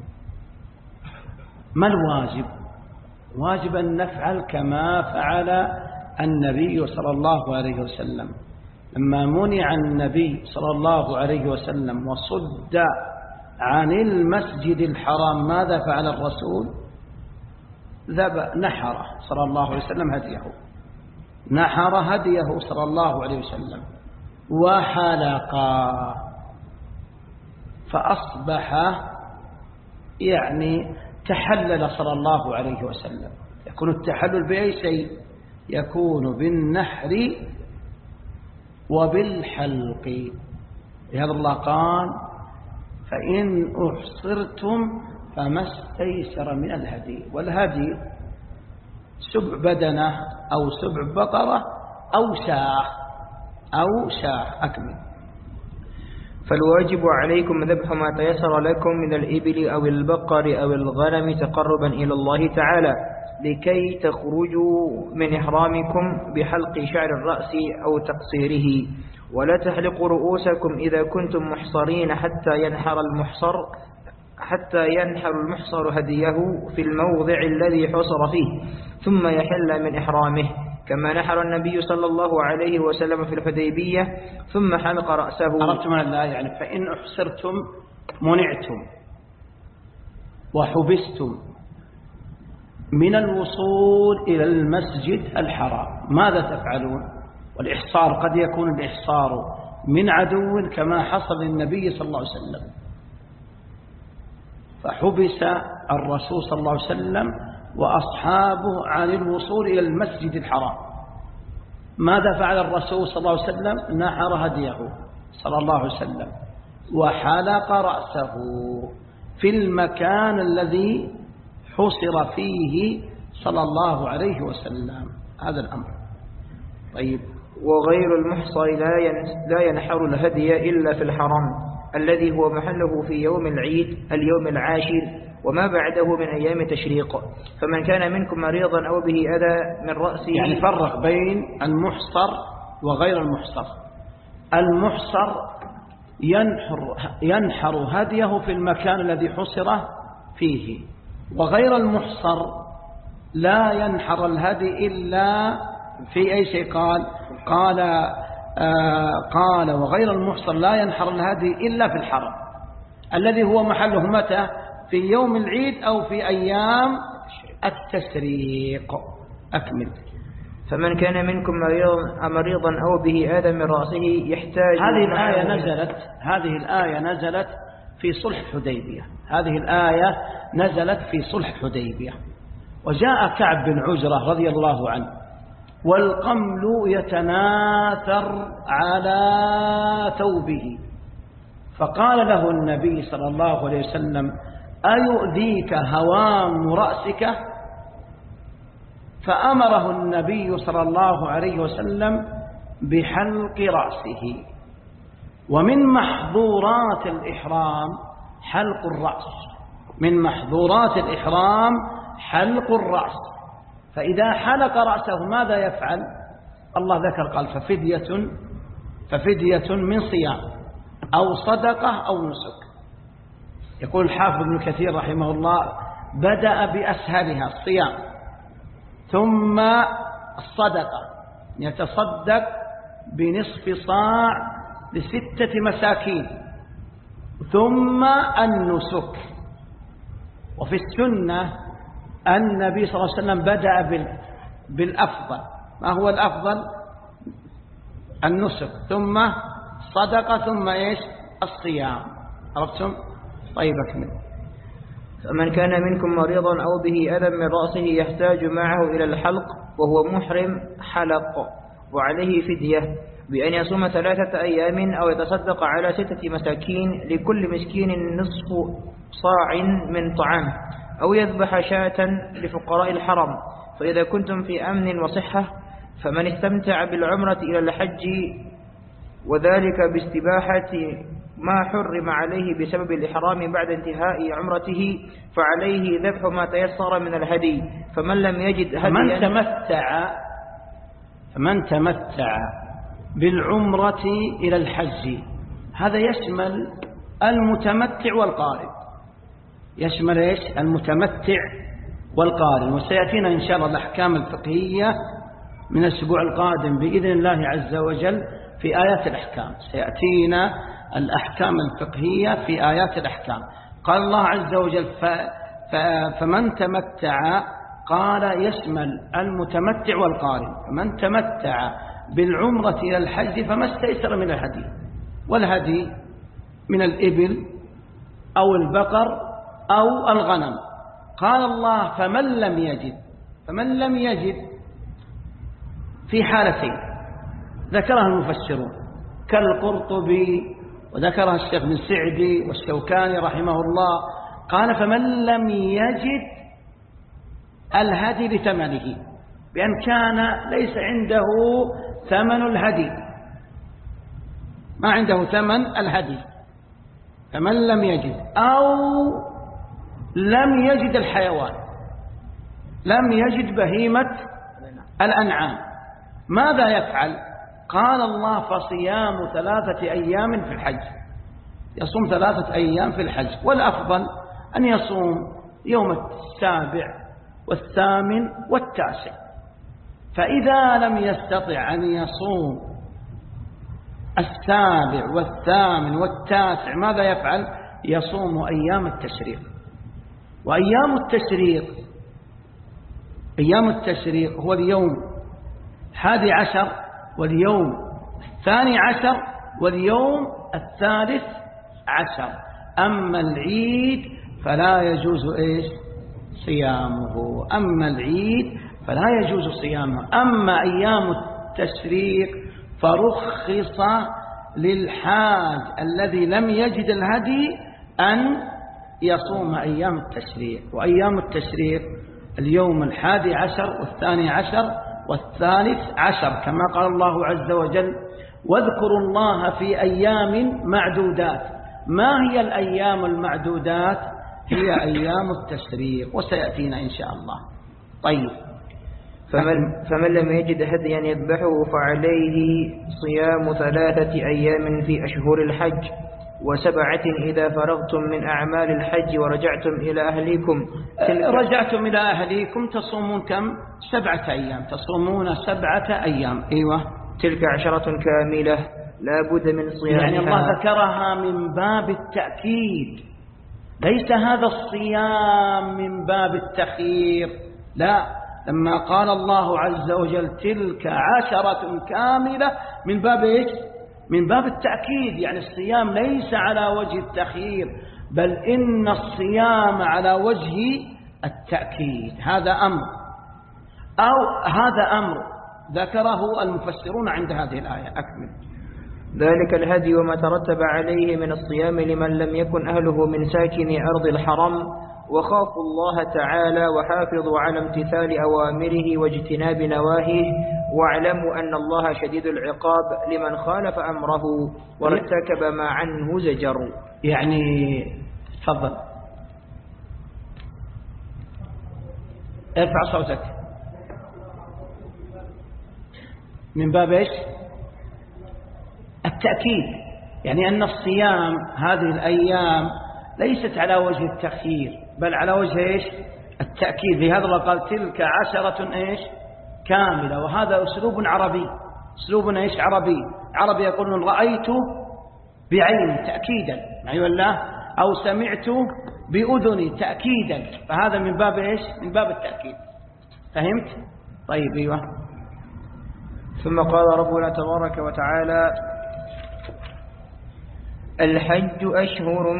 B: ما الواجب؟ واجب أن نفعل كما فعل النبي صلى الله عليه وسلم. لما منع النبي صلى الله عليه وسلم وصد عن المسجد الحرام ماذا فعل الرسول؟ ذهب نحر صلى الله عليه وسلم هديه، نحر هديه صلى الله عليه وسلم وحلق، فأصبح يعني تحلل صلى الله عليه وسلم. يكون التحلل بأي شيء؟ يكون بالنحر وبالحلق. لهذا الله قال: فإن أحصرتم فما استيسر من الهدي. والهدي سبع بدنة أو سبع بقرة أو شاة أو شاة. أكمل.
A: فالواجب عليكم ذبح ما تيسر لكم من الإبل أو البقر أو الغنم تقربا إلى الله تعالى، لكي تخرجوا من إحرامكم بحلق شعر الرأس أو تقصيره، ولا تحلقوا رؤوسكم إذا كنتم محصرين حتى ينحر المحصر حتى ينحر المحصر هديه في الموضع الذي حصر فيه ثم يحل من إحرامه، كما نحر النبي صلى الله عليه وسلم في الحديبية ثم حلق رأسه.
B: عرفتم الآية؟ يعني فإن أحصرتم منعتم وحبستم من الوصول إلى المسجد الحرام، ماذا تفعلون؟ والإحصار قد يكون الإحصار من عدو كما حصل للنبي صلى الله عليه وسلم، فحبس الرسول صلى الله عليه وسلم وأصحابه عن الوصول إلى المسجد الحرام. ماذا فعل الرسول صلى الله عليه وسلم؟ نحر هديه صلى الله عليه وسلم وحلق رأسه في المكان الذي حصر فيه صلى الله عليه وسلم. هذا الأمر. طيب.
A: وغير المحصر لا ينحر الهدي إلا في الحرم الذي هو محله في يوم العيد اليوم العاشر وما بعده من أيام تشريق. فمن كان منكم مريضا أو به أذى من رأسه،
B: يعني فرق بين المحصر وغير المحصر. المحصر ينحر, ينحر هديه في المكان الذي حصر فيه، وغير المحصر لا ينحر الهدي إلا في أي شيء. قال قال آه قال وغير المحصر لا ينحر الهدي إلا في الحرم الذي هو محله متى؟ في يوم العيد أو في أيام التشريق. أكمل.
A: فمن كان منكم مريضا أو به آذى من رأسه يحتاج.
B: هذه الآية نزلت هذه الآية نزلت في صلح الحديبية. هذه الآية نزلت في صلح الحديبية. وجاء كعب بن عجرة رضي الله عنه والقمل يتناثر على ثوبه، فقال له النبي صلى الله عليه وسلم: أيؤذيك هوام رأسك؟ فأمره النبي صلى الله عليه وسلم بحلق رأسه. ومن محظورات الإحرام حلق الرأس، من محظورات الإحرام حلق الرأس. فإذا حلق رأسه ماذا يفعل؟ الله ذكر قال: ففدية ففدية من صيام أو صدقة أو نسك. يقول الحافظ ابن كثير رحمه الله: بدأ بأسهلها الصيام، ثم الصدقة يتصدق بنصف صاع لستة مساكين، ثم النسك. وفي السنة النبي صلى الله عليه وسلم بدأ بالأفضل. ما هو الأفضل؟ النسك، ثم الصدقة، ثم إيش؟ الصيام. عرفتم؟ طيب أكمل.
A: فمن كان منكم مريضا أو به أذى من رأسه يحتاج معه إلى الحلق وهو محرم حلق، وعليه فدية بأن يصوم ثلاثة أيام أو يتصدق على ستة مساكين لكل مسكين نصف صاع من طعام، أو يذبح شاة لفقراء الحرم. فإذا كنتم في أمن وصحة فمن استمتع بالعمرة إلى الحج وذلك باستباحة ما حرم عليه بسبب الإحرام بعد انتهاء عمرته فعليه ذبح ما تيسر من الهدي. فمن لم يجد هديا
B: فمن تمتع فمن تمتع بالعمرة إلى الحج، هذا يشمل المتمتع والقارن. يشمل إيش؟ المتمتع والقارن. وسيأتينا إن شاء الله الأحكام الفقهية من الأسبوع القادم بإذن الله عز وجل في آيات الأحكام. سيأتينا الأحكام الفقهية في آيات الأحكام. قال الله عز وجل: ف... ف... فمن تمتع، قال يشمل المتمتع والقارن. فمن تمتع بالعمرة إلى الحج فما استيسر من الهدي، والهدي من الإبل أو البقر أو الغنم. قال الله: فمن لم يجد فمن لم يجد في حالتين ذكرها المفسرون كالقرطبي وذكرها الشيخ بن سعدي والشوكاني رحمه الله. قال: فمن لم يجد الهدي بثمنه، بأن كان ليس عنده ثمن الهدي، ما عنده ثمن الهدي، فمن لم يجد أو لم يجد الحيوان، لم يجد بهيمة الأنعام، ماذا يفعل؟ قال الله: فصيام ثلاثة أيام في الحج. يصوم ثلاثة أيام في الحج، والأفضل أن يصوم يوم السابع والثامن والتاسع. فإذا لم يستطع أن يصوم السابع والثامن والتاسع ماذا يفعل؟ يصوم أيام التشريق. وأيام التشريق أيام التشريق هو اليوم الحادي عشر واليوم الثاني عشر واليوم الثالث عشر. أما العيد فلا يجوز إيش؟ صيامه. أما العيد فلا يجوز صيامه. أما أيام التشريق فرخص للحاج الذي لم يجد الهدي أن يصوم أيام التشريق. وأيام التشريق اليوم الحادي عشر والثاني عشر والثالث عشر، كما قال الله عز وجل: واذكروا الله في أيام معدودات. ما هي الأيام المعدودات؟ هي أيام التشريق، وسيأتينا إن شاء الله. طيب،
A: فمن, فمن لم يجد هديا يذبحه فعليه صيام ثلاثة أيام في أشهر الحج، وسبعة إذا فرغتم من أعمال الحج ورجعتم إلى أهليكم.
B: رجعتم إلى أهليكم تصومون كم؟ سبعة أيام، تصومون سبعة أيام. أيوة،
A: تلك عشرة كاملة لا بد من صيامها.
B: يعني الله ذكرها من باب التأكيد، ليس هذا الصيام من باب التخيير، لا. لما قال الله عز وجل تلك عشرة كاملة من باب إيش؟ من باب التأكيد. يعني الصيام ليس على وجه التخيير، بل إن الصيام على وجه التأكيد. هذا أمر، أو هذا أمر ذكره المفسرون عند هذه الآية. أكمل.
A: ذلك الهدي وما ترتب عليه من الصيام لمن لم يكن أهله من ساكن أرض الحرم، وخافوا الله تعالى وحافظوا على امتثال أوامره واجتناب نواهيه، واعلموا أن الله شديد العقاب لمن خالف أمره وارتكب ما عنه زجر.
B: يعني تفضل ارفع صوتك. من باب ايش؟ التأكيد، يعني أن الصيام هذه الأيام ليست على وجه التخيير، بل على وجه ايش؟ التأكيد. لهذا الله قال تلك عشرة ايش؟ كاملة. وهذا أسلوب عربي، أسلوب ايش؟ عربي. عربي يقولون رأيت بعيني تأكيدا، أيوة الله، أو سمعت بأذني تأكيدا. فهذا من باب ايش؟ من باب التأكيد. فهمت؟ طيب. أيوة.
A: ثم قال ربنا تبارك وتعالى: الحج أشهر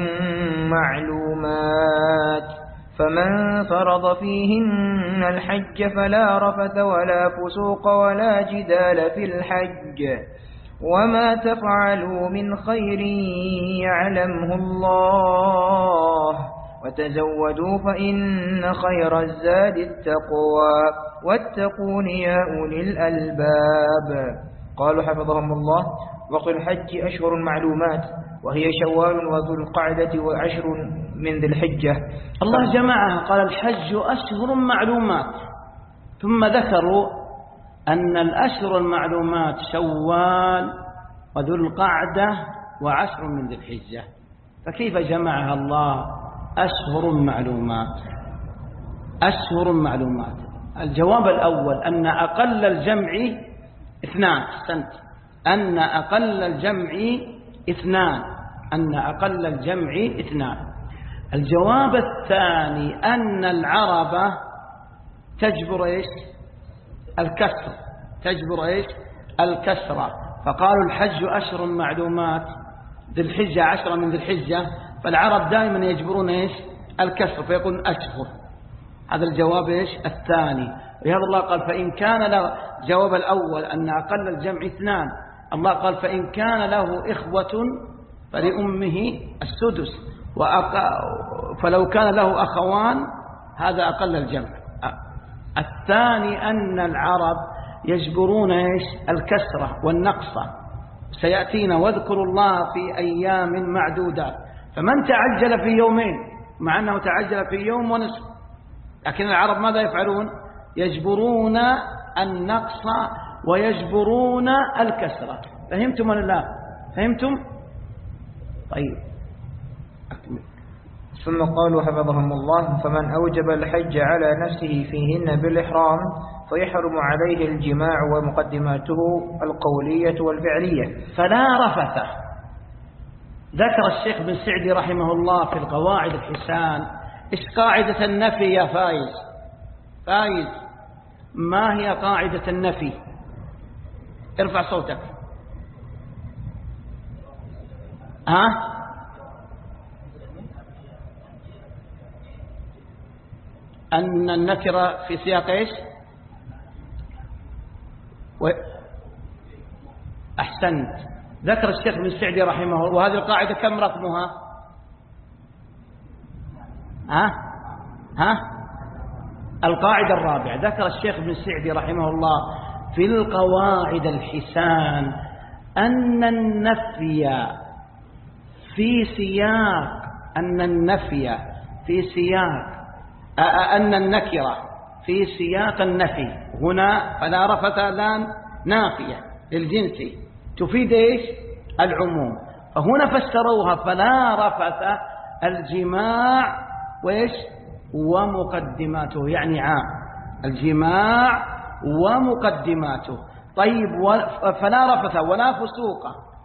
A: معلومات، فمن فرض فيهن الحج فلا رفث ولا فسوق ولا جدال في الحج، وما تفعلوا من خير يعلمه الله، وتزودوا فإن خير الزاد التقوى، واتقون يا أولي الألباب. قالوا حفظهم الله: وقل الحج أشهر معلومات، وهي شوال وذو القعدة وعشر من ذي الحجة.
B: الله جمعها، قال الحج أشهر معلومات، ثم ذكروا أن الأشهر المعلومات شوال وذو القعدة وعشر من ذي الحجة. فكيف جمعها الله أشهر معلومات؟ أشهر معلومات. الجواب الأول أن أقل الجمع اثنان. أحسنت. أن أقل الجمع اثنان. أن أقل الجمع اثنان. الجواب الثاني أن العرب تجبر إيش؟ الكسر. تجبر إيش؟ الكسرة. فقالوا الحج أشهر معلومات، ذي الحجة عشرة من ذي الحجة، فالعرب دائما يجبرون إيش؟ الكسر، فيقول أشهر. هذا الجواب إيش؟ الثاني. لهذا الله قال فإن كان له، جواب الأول أن أقل الجمع اثنان، الله قال فإن كان له إخوة فلأمه السدس، فلو كان له أخوان هذا أقل الجمع. الثاني أن العرب يجبرون إيش؟ الكسرة والنقصة. سيأتينا واذكروا الله في أيام معدودات. فمن تعجل في يومين، مع أنه تعجل في يوم ونصف، لكن العرب ماذا يفعلون؟ يجبرون النقص ويجبرون الكسرة. فهمتم ولا لا؟ فهمتم؟ طيب أكمل.
A: ثم قالوا حفظهم الله: فمن أوجب الحج على نفسه فيهن بالإحرام فيحرم عليه الجماع ومقدماته القولية والفعلية.
B: فلا رفث. ذكر الشيخ بن سعدي رحمه الله في القواعد الحسان. إيش قاعدة النفي يا فايز؟ فايز، ما هي قاعدة النفي؟ ارفع صوتك. ها؟ أن النكرة في سياق إيش؟ و... أحسنت. ذكر الشيخ ابن السعدي رحمه الله، وهذه القاعدة كم رقمها؟ ها ها القاعدة الرابعة. ذكر الشيخ ابن السعدي رحمه الله في القواعد الحسان أن النفي في سياق أن النفي في سياق أن النكرة في سياق النفي هنا فلا رفث لا نافية للجنس تفيد إيش؟ العموم. فهنا فسروها فلا رفث الجماع وإيش؟ ومقدماته، يعني عام الجماع ومقدماته. طيب فلا رفث ولا فسوق،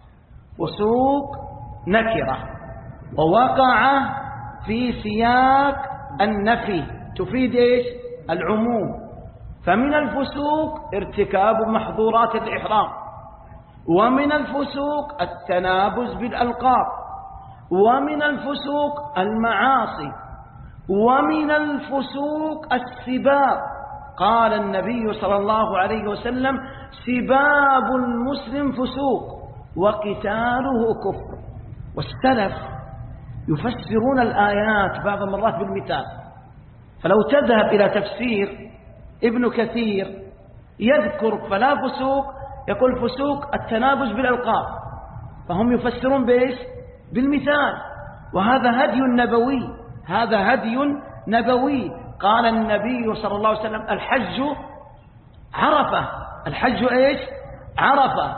B: فسوق نكرة ووقع في سياق النفي تفيد إيش؟ العموم. فمن الفسوق ارتكاب محظورات الإحرام، ومن الفسوق التنابز بالألقاب، ومن الفسوق المعاصي، ومن الفسوق السباب. قال النبي صلى الله عليه وسلم سباب المسلم فسوق وقتاله كفر. والسلف يفسرون الآيات بعض المرات بالمثال، فلو تذهب إلى تفسير ابن كثير يذكر فلا فسوق يقول فسوق التنابز بالألقاب، فهم يفسرون بإيش؟ بالمثال. وهذا هدي نبوي، هذا هدي نبوي. قال النبي صلى الله عليه وسلم الحج عرفة، الحج إيش؟ عرفة.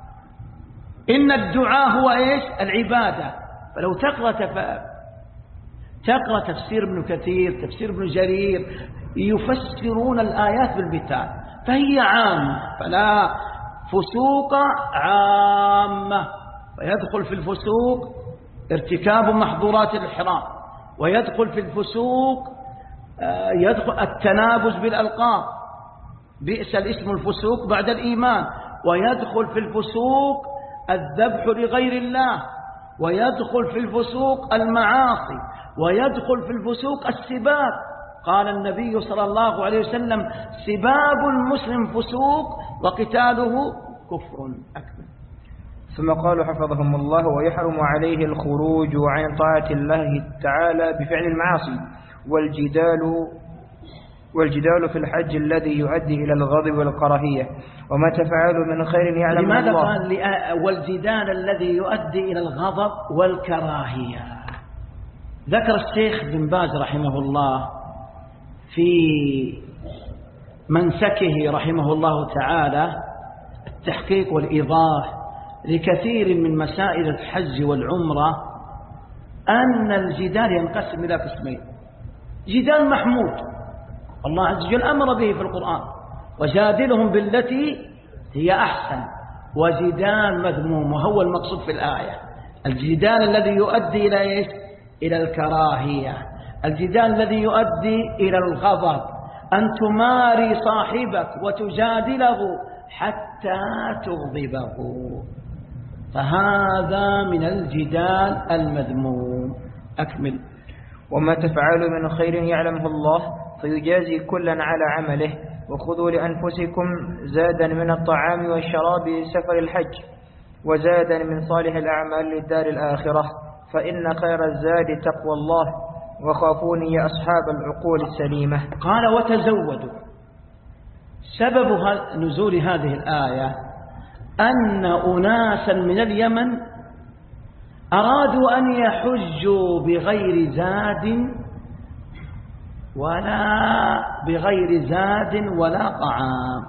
B: إن الدعاء هو إيش؟ العبادة. فلو تقرأ تف... تقرأ تفسير ابن كثير تفسير ابن جرير يفسرون الآيات بالمثال، فهي عامة. فلا فسوق عامة، فيدخل في الفسوق ارتكاب محظورات الإحرام، ويدخل في الفسوق يدخل التنابز بالألقاب بئس الاسم الفسوق بعد الإيمان، ويدخل في الفسوق الذبح لغير الله، ويدخل في الفسوق المعاصي، ويدخل في الفسوق السباب. قال النبي صلى الله عليه وسلم سباب المسلم فسوق وقتاله كفر أكبر.
A: ثم قالوا حفظهم الله ويحرم عليه الخروج عن طاعة الله تعالى بفعل المعاصي والجدال والجدال في الحج الذي يؤدي إلى الغضب والكراهية وما تفعل من خير يعلم الله.
B: لماذا قال والجدال الذي يؤدي إلى الغضب والكراهية؟ ذكر الشيخ بن باز رحمه الله في منسكه رحمه الله تعالى التحقيق والإيضاح لكثير من مسائل الحج والعمرة أن الجدال ينقسم إلى قسمين: جدال محمود الله عز وجل أمر به في القرآن وجادلهم بالتي هي أحسن، وجدال مذموم وهو المقصود في الآية. الجدال الذي يؤدي إلى إيش؟ إلى الكراهية، الجدال الذي يؤدي إلى الغضب، أن تماري صاحبك وتجادله حتى تغضبه، فهذا من الجدال المذموم. أكمل.
A: وما تفعل من خير يعلمه الله فيجازي كلا على عمله. وخذوا لأنفسكم زادا من الطعام والشراب لسفر الحج، وزادا من صالح الأعمال للدار الآخرة، فإن خير الزاد تقوى الله، وخافوني يا أصحاب العقول السليمة.
B: قال وتزودوا. سبب نزول هذه الآية أن أناسا من اليمن أرادوا أن يحجوا بغير زاد ولا بغير زاد ولا طعام،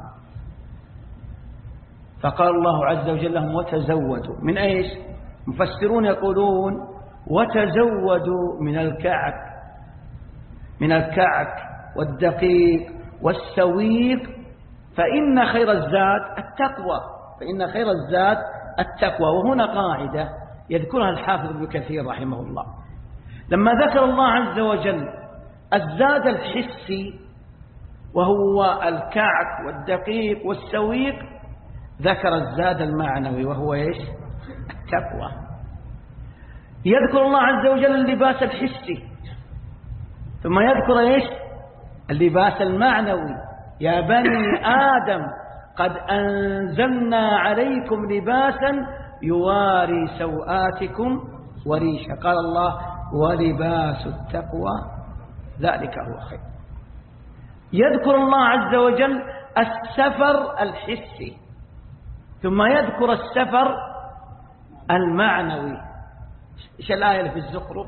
B: فقال الله عز وجل لهم وتزودوا. من أيش؟ مفسرون يقولون وتزودوا من الكعك من الكعك والدقيق والسويق، فإن خير الزاد التقوى فإن خير الزاد التقوى. وهنا قاعدة يذكرها الحافظ ابن كثير رحمه الله، لما ذكر الله عز وجل الزاد الحسي وهو الكعك والدقيق والسويق، ذكر الزاد المعنوي وهو إيش؟ التقوى. يذكر الله عز وجل اللباس الحسي ثم يذكر إيش؟ اللباس المعنوي. يا بني آدم قد أنزلنا عليكم لباسا يواري سوآتكم وريشا. قال الله ولباس التقوى ذلك هو خير. يذكر الله عز وجل السفر الحسي ثم يذكر السفر المعنوي. ايش الآية اللي في الزخرف؟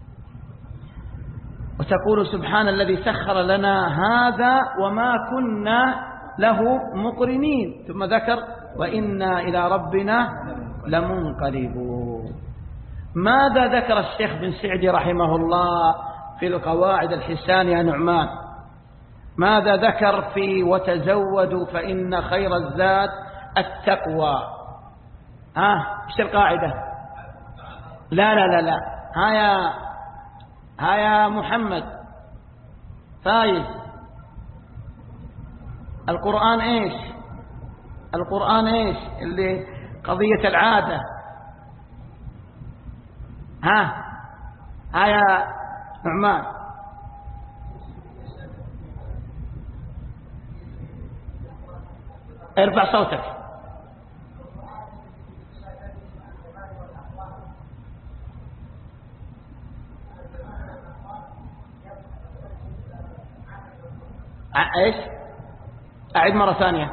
B: وتقول سبحان الذي سخر لنا هذا وما كنا له مقرنين، ثم ذكر وإنا إلى ربنا لمنقلبون. ماذا ذكر الشيخ بن سعدي رحمه الله في القواعد الحسان يا نعمان؟ ماذا ذكر في وتزودوا فإن خير الزاد التقوى؟ ها ايش القاعدة؟ لا لا لا لا ها يا ها يا محمد فايز، القرآن ايش؟ القرآن ايش اللي قضية العادة؟ ها ها يا نعمان ارفع صوتك. ايش؟ اعد مرة ثانية.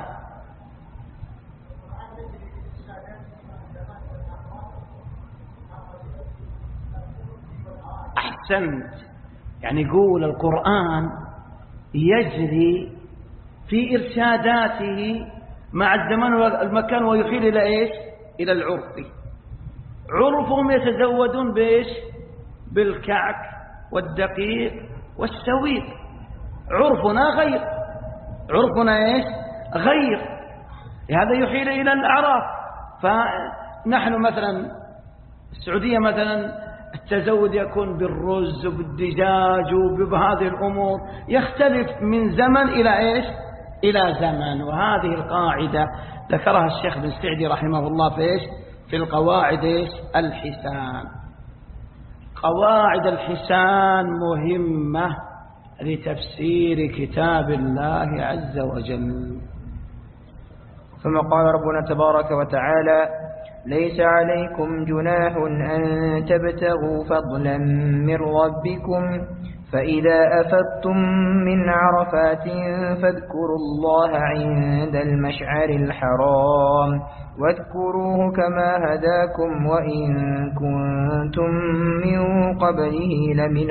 B: احسنت، يعني يقول القرآن يجري في إرشاداته مع الزمان والمكان ويحيل إلى إيش؟ إلى العرف. عرفهم يتزودون بإيش؟ بالكعك والدقيق والسويق. عرفنا غير، عرفنا إيش؟ غير، هذا يحيل إلى الأعراف. فنحن مثلا السعودية مثلا التزود يكون بالرز وبالدجاج وبهذه الأمور، يختلف من زمن إلى إيش؟ إلى زمن. وهذه القاعدة ذكرها الشيخ بن سعدي رحمه الله في إيش؟ في القواعد إيش؟ الحسان. قواعد الحسان مهمة لتفسير كتاب الله عز وجل.
A: ثم قال ربنا تبارك وتعالى ليس عليكم جناح أن تبتغوا فضلا من ربكم فإذا أفضتم من عرفات فاذكروا الله عند المشعر الحرام واذكروه كما هداكم وإن كنتم من قبله لمن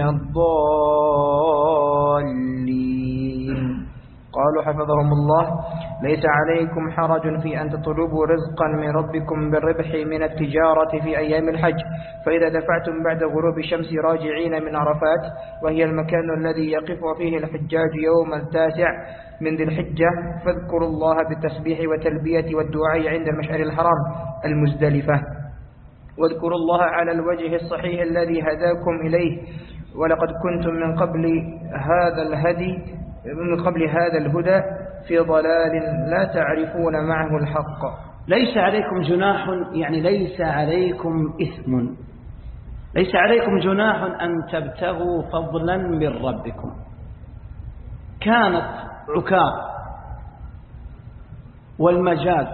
A: الضالين. قالوا حفظهم الله ليس عليكم حرج في أن تطلبوا رزقا من ربكم بالربح من التجارة في أيام الحج، فإذا دفعتم بعد غروب الشمس راجعين من عرفات وهي المكان الذي يقف فيه الحجاج يوم التاسع من ذي الحجة فاذكروا الله بالتسبيح والتلبية والدعاء عند المشعر الحرام المزدلفة، واذكروا الله على الوجه الصحيح الذي هداكم إليه، ولقد كنتم من قبل هذا الهدي من قبل هذا الهدى في ضلال لا تعرفون معه الحق.
B: ليس عليكم جناح يعني ليس عليكم إثم، ليس عليكم جناح أن تبتغوا فضلا من ربكم. كانت عكاظ والمجاز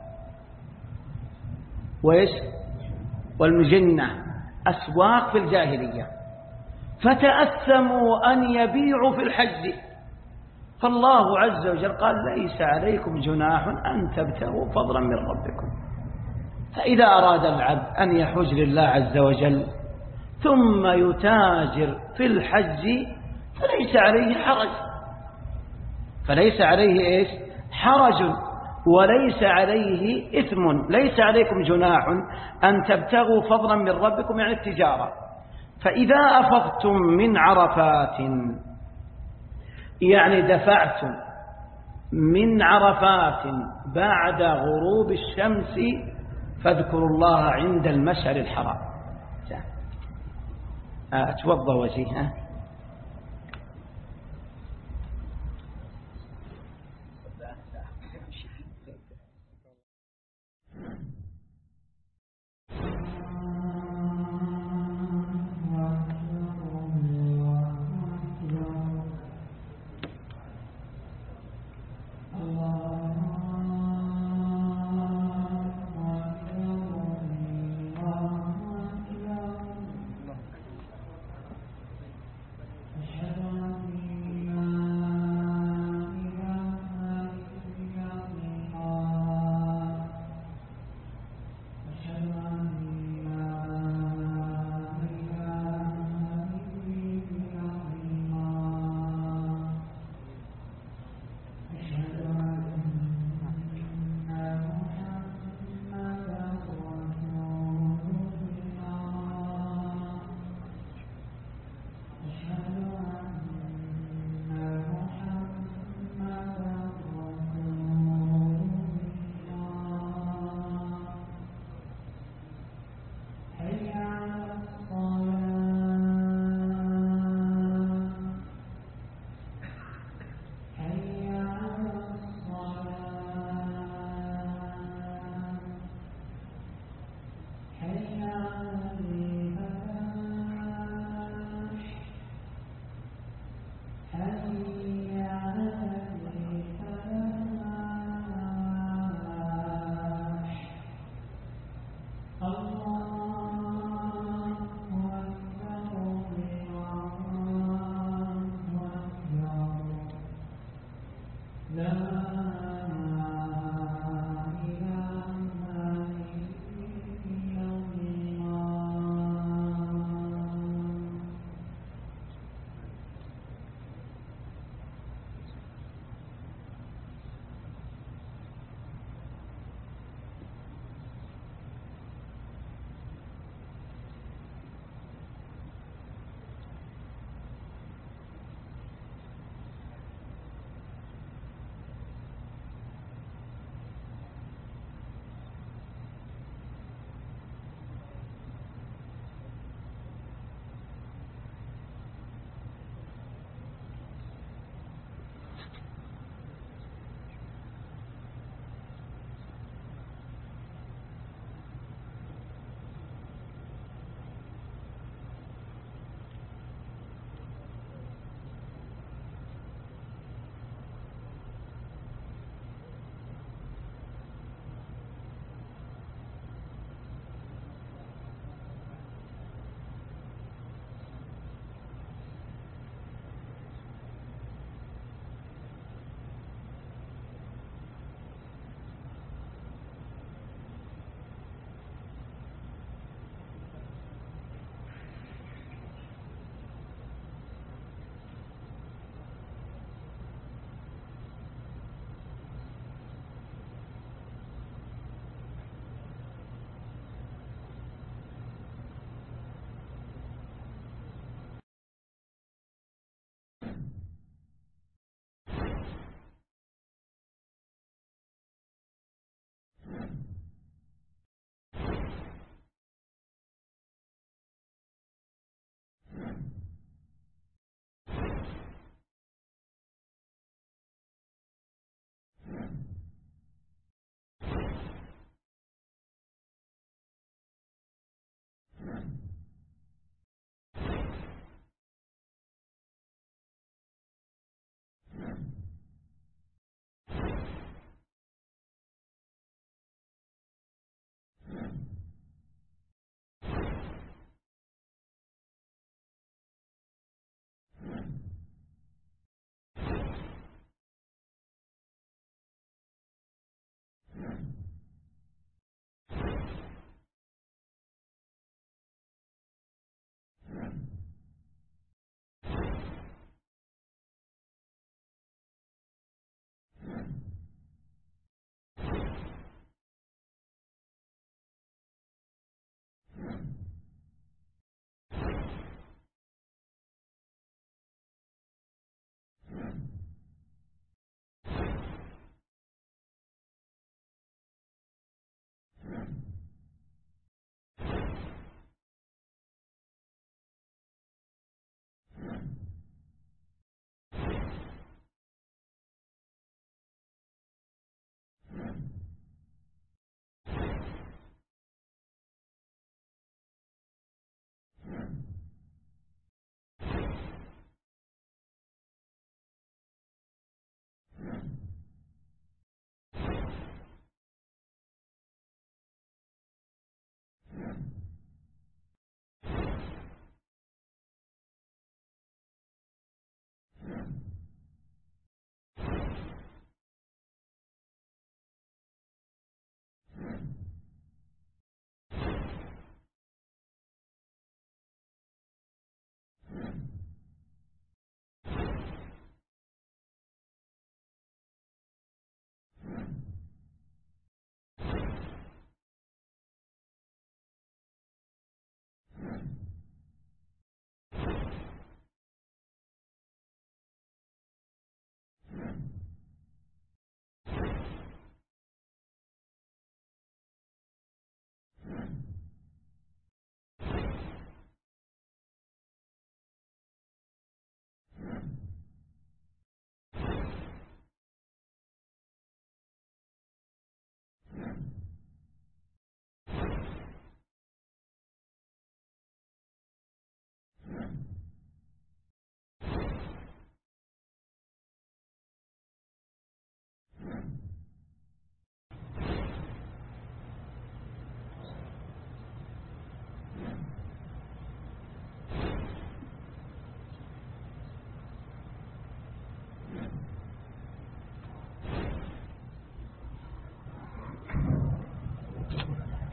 B: وإيش والمجنة أسواق في الجاهلية، فتأثموا أن يبيعوا في الحج، فالله عز وجل قال ليس عليكم جناح أن تبتغوا فضلا من ربكم. فإذا أراد العبد أن يحج لله عز وجل ثم يتاجر في الحج فليس عليه حرج، فليس عليه إيش؟ حرج، وليس عليه إثم. ليس عليكم جناح أن تبتغوا فضلا من ربكم يعني التجارة. فإذا أفضتم من عرفات يعني دفعتم من عرفات بعد غروب الشمس فاذكروا الله عند المشعر الحرام. أتوضى وجهه.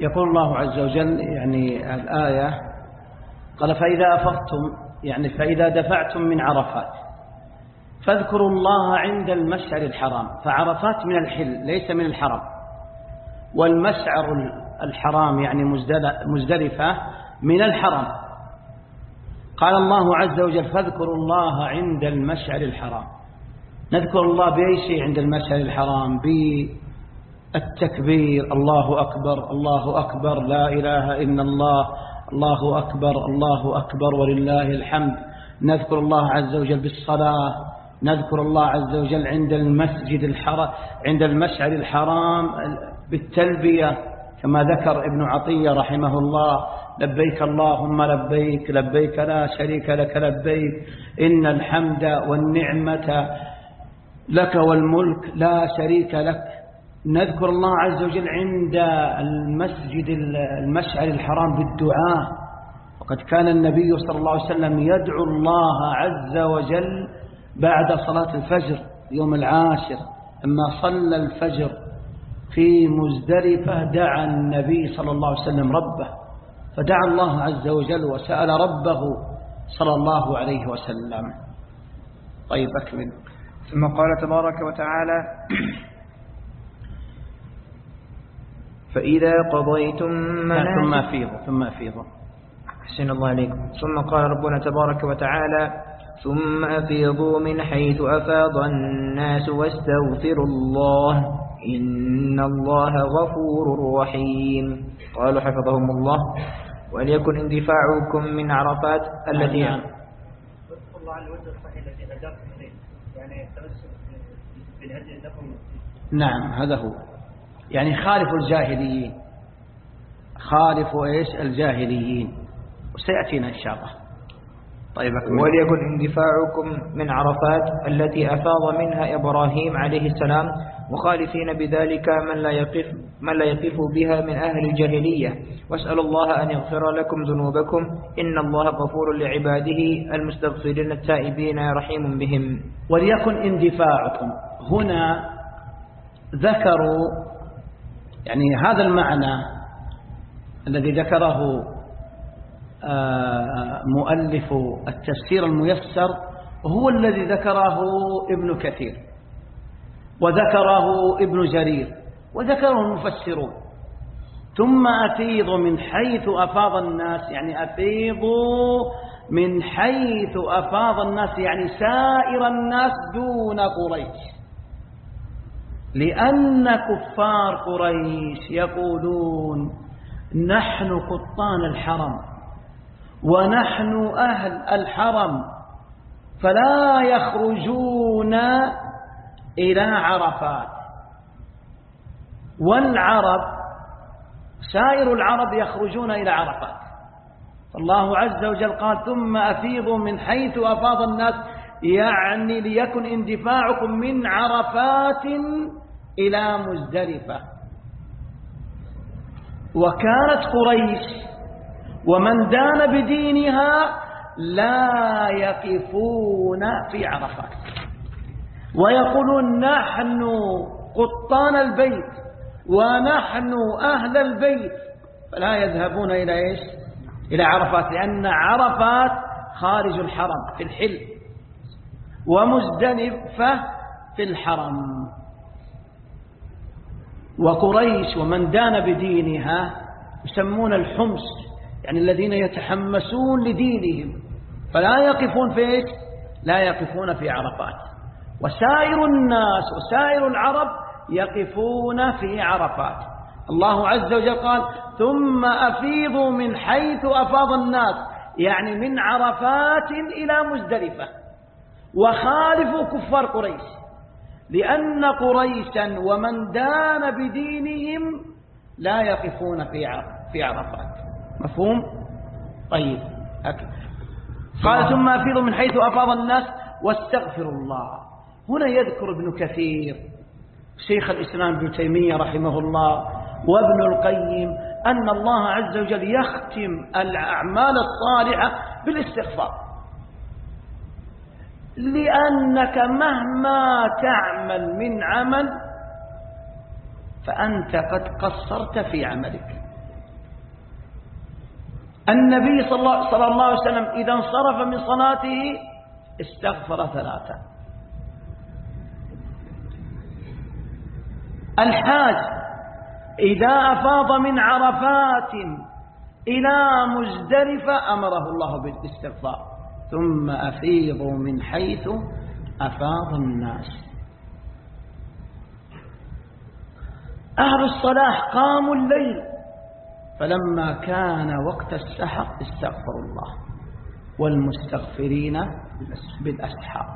B: يقول الله عز وجل يعني الآية قال فإذا أفضتم يعني فإذا دفعتم من عرفات فاذكروا الله عند المشعر الحرام. فعرفات من الحل ليس من الحرم، والمشعر الحرام يعني مزدلفة من الحرم. قال الله عز وجل فاذكروا الله عند المشعر الحرام. نذكر الله بأي شيء عند المشعر الحرام؟ بالتكبير، الله أكبر الله أكبر لا إله إلا الله، الله أكبر الله أكبر ولله الحمد. نذكر الله عز وجل بالصلاة، نذكر الله عز وجل عند المسجد الحرام عند المشعر الحرام بالتلبية كما ذكر ابن عطية رحمه الله: لبيك اللهم لبيك لبيك لا شريك لك لبيك إن الحمد والنعمة لك والملك لا شريك لك. نذكر الله عز وجل عند المسجد المشعر الحرام بالدعاء، وقد كان النبي صلى الله عليه وسلم يدعو الله عز وجل بعد صلاة الفجر يوم العاشر. لما صلى الفجر في مزدلفة دعا النبي صلى الله عليه وسلم ربه، فدعا الله عز وجل وسأل ربه صلى الله عليه وسلم. طيب أكمل.
A: ثم قال تبارك وتعالى: فإذا قضيتم مناسك
B: ثم أفيضوا ثم أفيضوا
A: أحسن الله عليكم. ثم قال ربنا تبارك وتعالى: ثم أفيضوا من حيث أفاض الناس واستغفروا الله إن الله غفور رحيم. قالوا حفظهم الله: وليكن اندفاعكم من عرفات التي
C: واذكروا الله على الوجه الصحيح الذي هداكم إليه، يعني التمسك بالهدي لكم.
B: نعم هذا هو، يعني خالف الجاهليين، خالف إيش الجاهليين، وسيأتينا إن شاء الله.
A: طيب أكمل. وليكن اندفاعكم من عرفات التي أفاض منها إبراهيم عليه السلام مخالفين بذلك من لا يقف من لا يقف بها من أهل الجاهلية، واسألوا الله أن يغفر لكم ذنوبكم إن الله غفور لعباده المستغفرين التائبين رحيم بهم.
B: وليكن اندفاعكم هنا ذكروا يعني هذا المعنى الذي ذكره مؤلف التفسير الميسر هو الذي ذكره ابن كثير وذكره ابن جرير وذكره المفسرون. ثم أفيضوا من حيث أفاض الناس، يعني أفيضوا من حيث أفاض الناس يعني سائر الناس دون قريش، لأن كفار قريش يقولون نحن قطان الحرم ونحن أهل الحرم، فلا يخرجون إلى عرفات. والعرب سائر العرب يخرجون إلى عرفات، فالله عز وجل قال ثم أفيضوا من حيث أفاض الناس، يعني ليكن اندفاعكم من عرفات إلى مزدلفة. وكانت قريش ومن دان بدينها لا يقفون في عرفات ويقولون نحن قطان البيت ونحن أهل البيت، فلا يذهبون إلى إيش؟ إلى عرفات، لأن عرفات خارج الحرم في الحل ومزدلفة في الحرم. وقريش ومن دان بدينها يسمون الحمص، يعني الذين يتحمسون لدينهم، فلا يقفون في إيش؟ لا يقفون في عرفات. وسائر الناس وسائر العرب يقفون في عرفات. الله عز وجل قال ثم أفيضوا من حيث أفاض الناس، يعني من عرفات إلى مزدلفة. وخالفوا كفار قريش، لأن قريشا ومن دان بدينهم لا يقفون في عرفات. مفهوم؟ طيب أكد. قال ثم أفيضوا من حيث أفاض الناس واستغفروا الله. هنا يذكر ابن كثير شيخ الإسلام ابن تيمية رحمه الله وابن القيم أن الله عز وجل يختم الأعمال الصالحة بالاستغفار، لأنك مهما تعمل من عمل فأنت قد قصرت في عملك. النبي صلى الله, صلى الله عليه وسلم إذا انصرف من صلاته استغفر ثلاثة. الحاج إذا أفاض من عرفات إلى مزدلفة أمره الله بالاستغفار، ثم أفيضوا من حيث أفاض الناس. أهل الصلاح قاموا الليل، فلما كان وقت السحر استغفروا الله، والمستغفرين بالأسحار.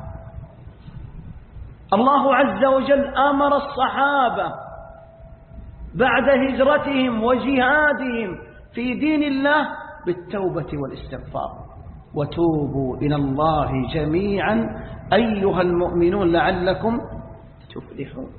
B: الله عز وجل أمر الصحابة بعد هجرتهم وجهادهم في دين الله بالتوبة والاستغفار، وتوبوا إلى الله جميعا أيها المؤمنون لعلكم تفلحون.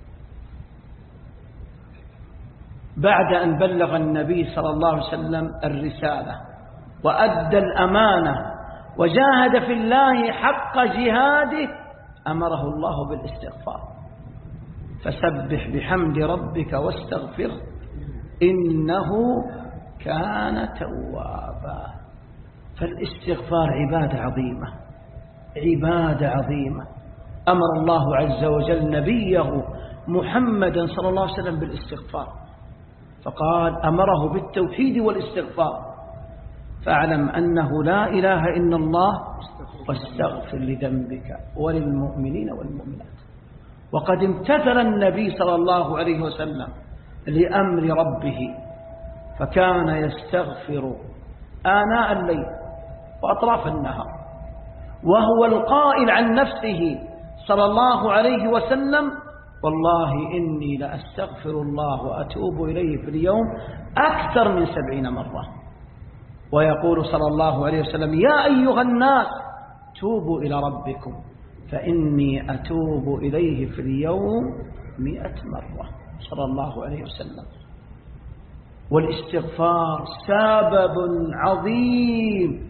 B: بعد أن بلغ النبي صلى الله عليه وسلم الرسالة وأدى الأمانة وجاهد في الله حق جهاده، أمره الله بالاستغفار، فسبح بحمد ربك واستغفره إنه كان توابا. فالاستغفار عبادة عظيمة، عبادة عظيمة. أمر الله عز وجل نبيه محمدا صلى الله عليه وسلم بالاستغفار، فقال أمره بالتوحيد والاستغفار، فاعلم أنه لا إله إلا الله واستغفر لذنبك وللمؤمنين والمؤمنات. وقد امتثل النبي صلى الله عليه وسلم لأمر ربه، فكان يستغفر آناء الليل وأطراف النهار، وهو القائل عن نفسه صلى الله عليه وسلم والله إني لأستغفر الله وأتوب إليه في اليوم أكثر من سبعين مرة. ويقول صلى الله عليه وسلم يا أيها الناس توبوا إلى ربكم فإني أتوب إليه في اليوم مئة مرة صلى الله عليه وسلم. والاستغفار سبب عظيم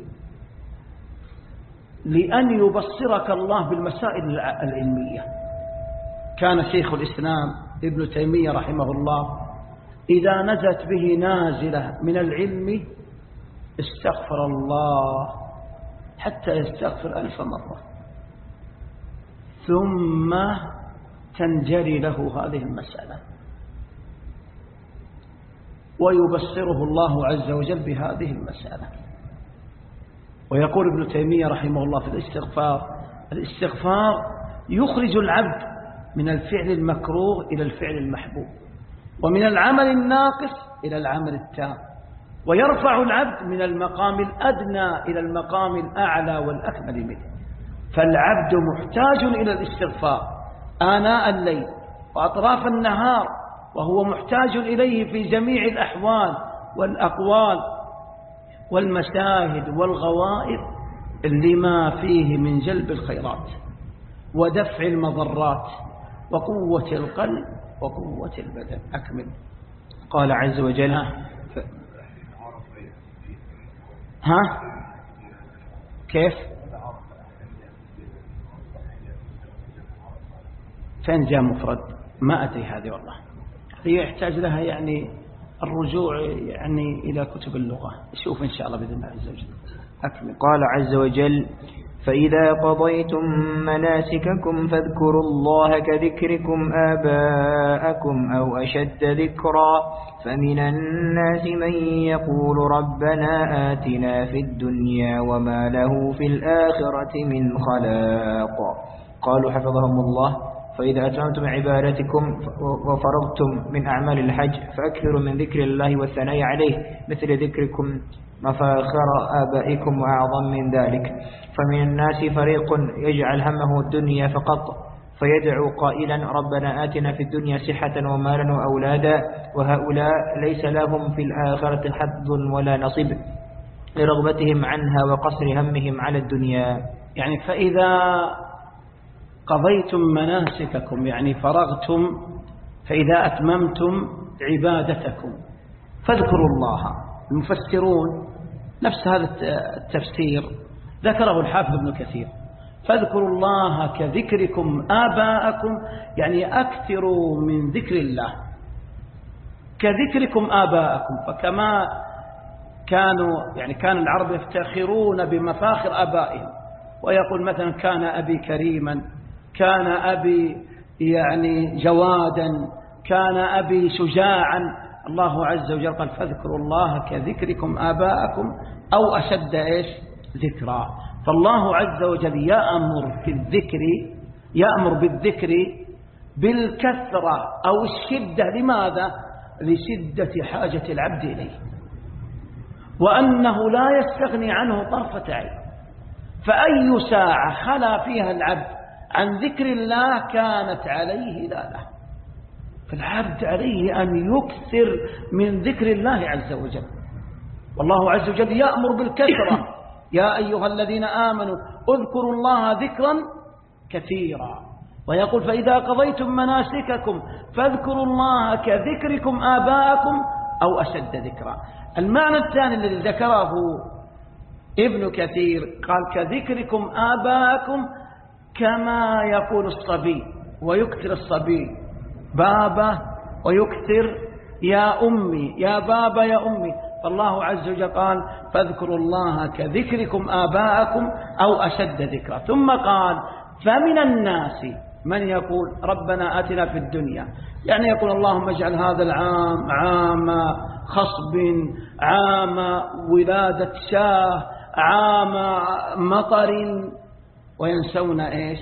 B: لأن يبصرك الله بالمسائل العلمية. كان شيخ الإسلام ابن تيمية رحمه الله إذا نزلت به نازلة من العلم استغفر الله حتى يستغفر ألف مرة، ثم تنجري له هذه المسألة ويبصره الله عز وجل بهذه المسألة. ويقول ابن تيمية رحمه الله في الاستغفار الاستغفار يخرج العبد من الفعل المكروه إلى الفعل المحبوب، ومن العمل الناقص إلى العمل التام، ويرفع العبد من المقام الأدنى إلى المقام الأعلى والأكمل منه. فالعبد محتاج إلى الاستغفار آناء الليل وأطراف النهار، وهو محتاج إليه في جميع الأحوال والأقوال والمشاهد والغوائب لما فيه من جلب الخيرات ودفع المضرات وقوة القلب وقوة البدن. أكمل.
A: قال عز وجل ها, ف...
B: ها؟ كيف؟ فين جاء مفرد؟ ما أدري هذه والله، هي يحتاج لها يعني الرجوع يعني إلى كتب اللغة. شوف إن شاء الله بإذن الله عز وجل.
A: أكمل. قال عز وجل فإذا قضيتم مناسككم فاذكروا الله كذكركم آباءكم أو أشد ذكرا فمن الناس من يقول ربنا آتنا في الدنيا وما له في الآخرة من خلاق. قالوا حفظهم الله فإذا أتممتم عبادتكم وفرغتم من أعمال الحج فأكثروا من ذكر الله والثناء عليه مثل ذكركم مفاخر آبائكم وأعظم من ذلك. فمن الناس فريق يجعل همه الدنيا فقط فيدعو قائلا ربنا آتنا في الدنيا صحة ومالا وأولادا وهؤلاء ليس لهم في الآخرة حظ ولا نصيب لرغبتهم عنها وقصر همهم على الدنيا.
B: يعني فإذا قضيتم مناسككم يعني فرغتم، فإذا أتممتم عبادتكم فاذكروا الله. المفسرون نفس هذا التفسير ذكره الحافظ ابن كثير، فاذكروا الله كذكركم آباءكم يعني أكثروا من ذكر الله كذكركم آباءكم. فكما كانوا يعني كان العرب يفتخرون بمفاخر آبائهم، ويقول مثلا كان أبي كريما، كان أبي يعني جوادا، كان أبي شجاعا. الله عز وجل قال فاذكروا الله كذكركم آباءكم أو أشد إيش ذكرا. فالله عز وجل يأمر في الذكر، يأمر بالذكر بالكثرة أو الشدة. لماذا؟ لشدة حاجة العبد إليه، وأنه لا يستغني عنه طرفة عين. فأي ساعة خلا فيها العبد عن ذكر الله كانت عليه لا له. فالعبد عليه أن يكثر من ذكر الله عز وجل. والله عز وجل يأمر بالكثرة يا أيها الذين آمنوا اذكروا الله ذكرا كثيرا، ويقول فإذا قضيتم مناسككم فاذكروا الله كذكركم آباءكم أو أشد ذكرا. المعنى الثاني الذي ذكره ابن كثير قال كذكركم آباءكم، كما يقول الصبي ويكثر الصبي بابا ويكثر يا أمي، يا بابا يا أمي. فالله عز وجل قال فاذكروا الله كذكركم آباءكم أو أشد ذكرا. ثم قال فمن الناس من يقول ربنا آتنا في الدنيا، يعني يقول اللهم اجعل هذا العام عام خصب، عام ولادة شاه، عام مطر، وينسون إيش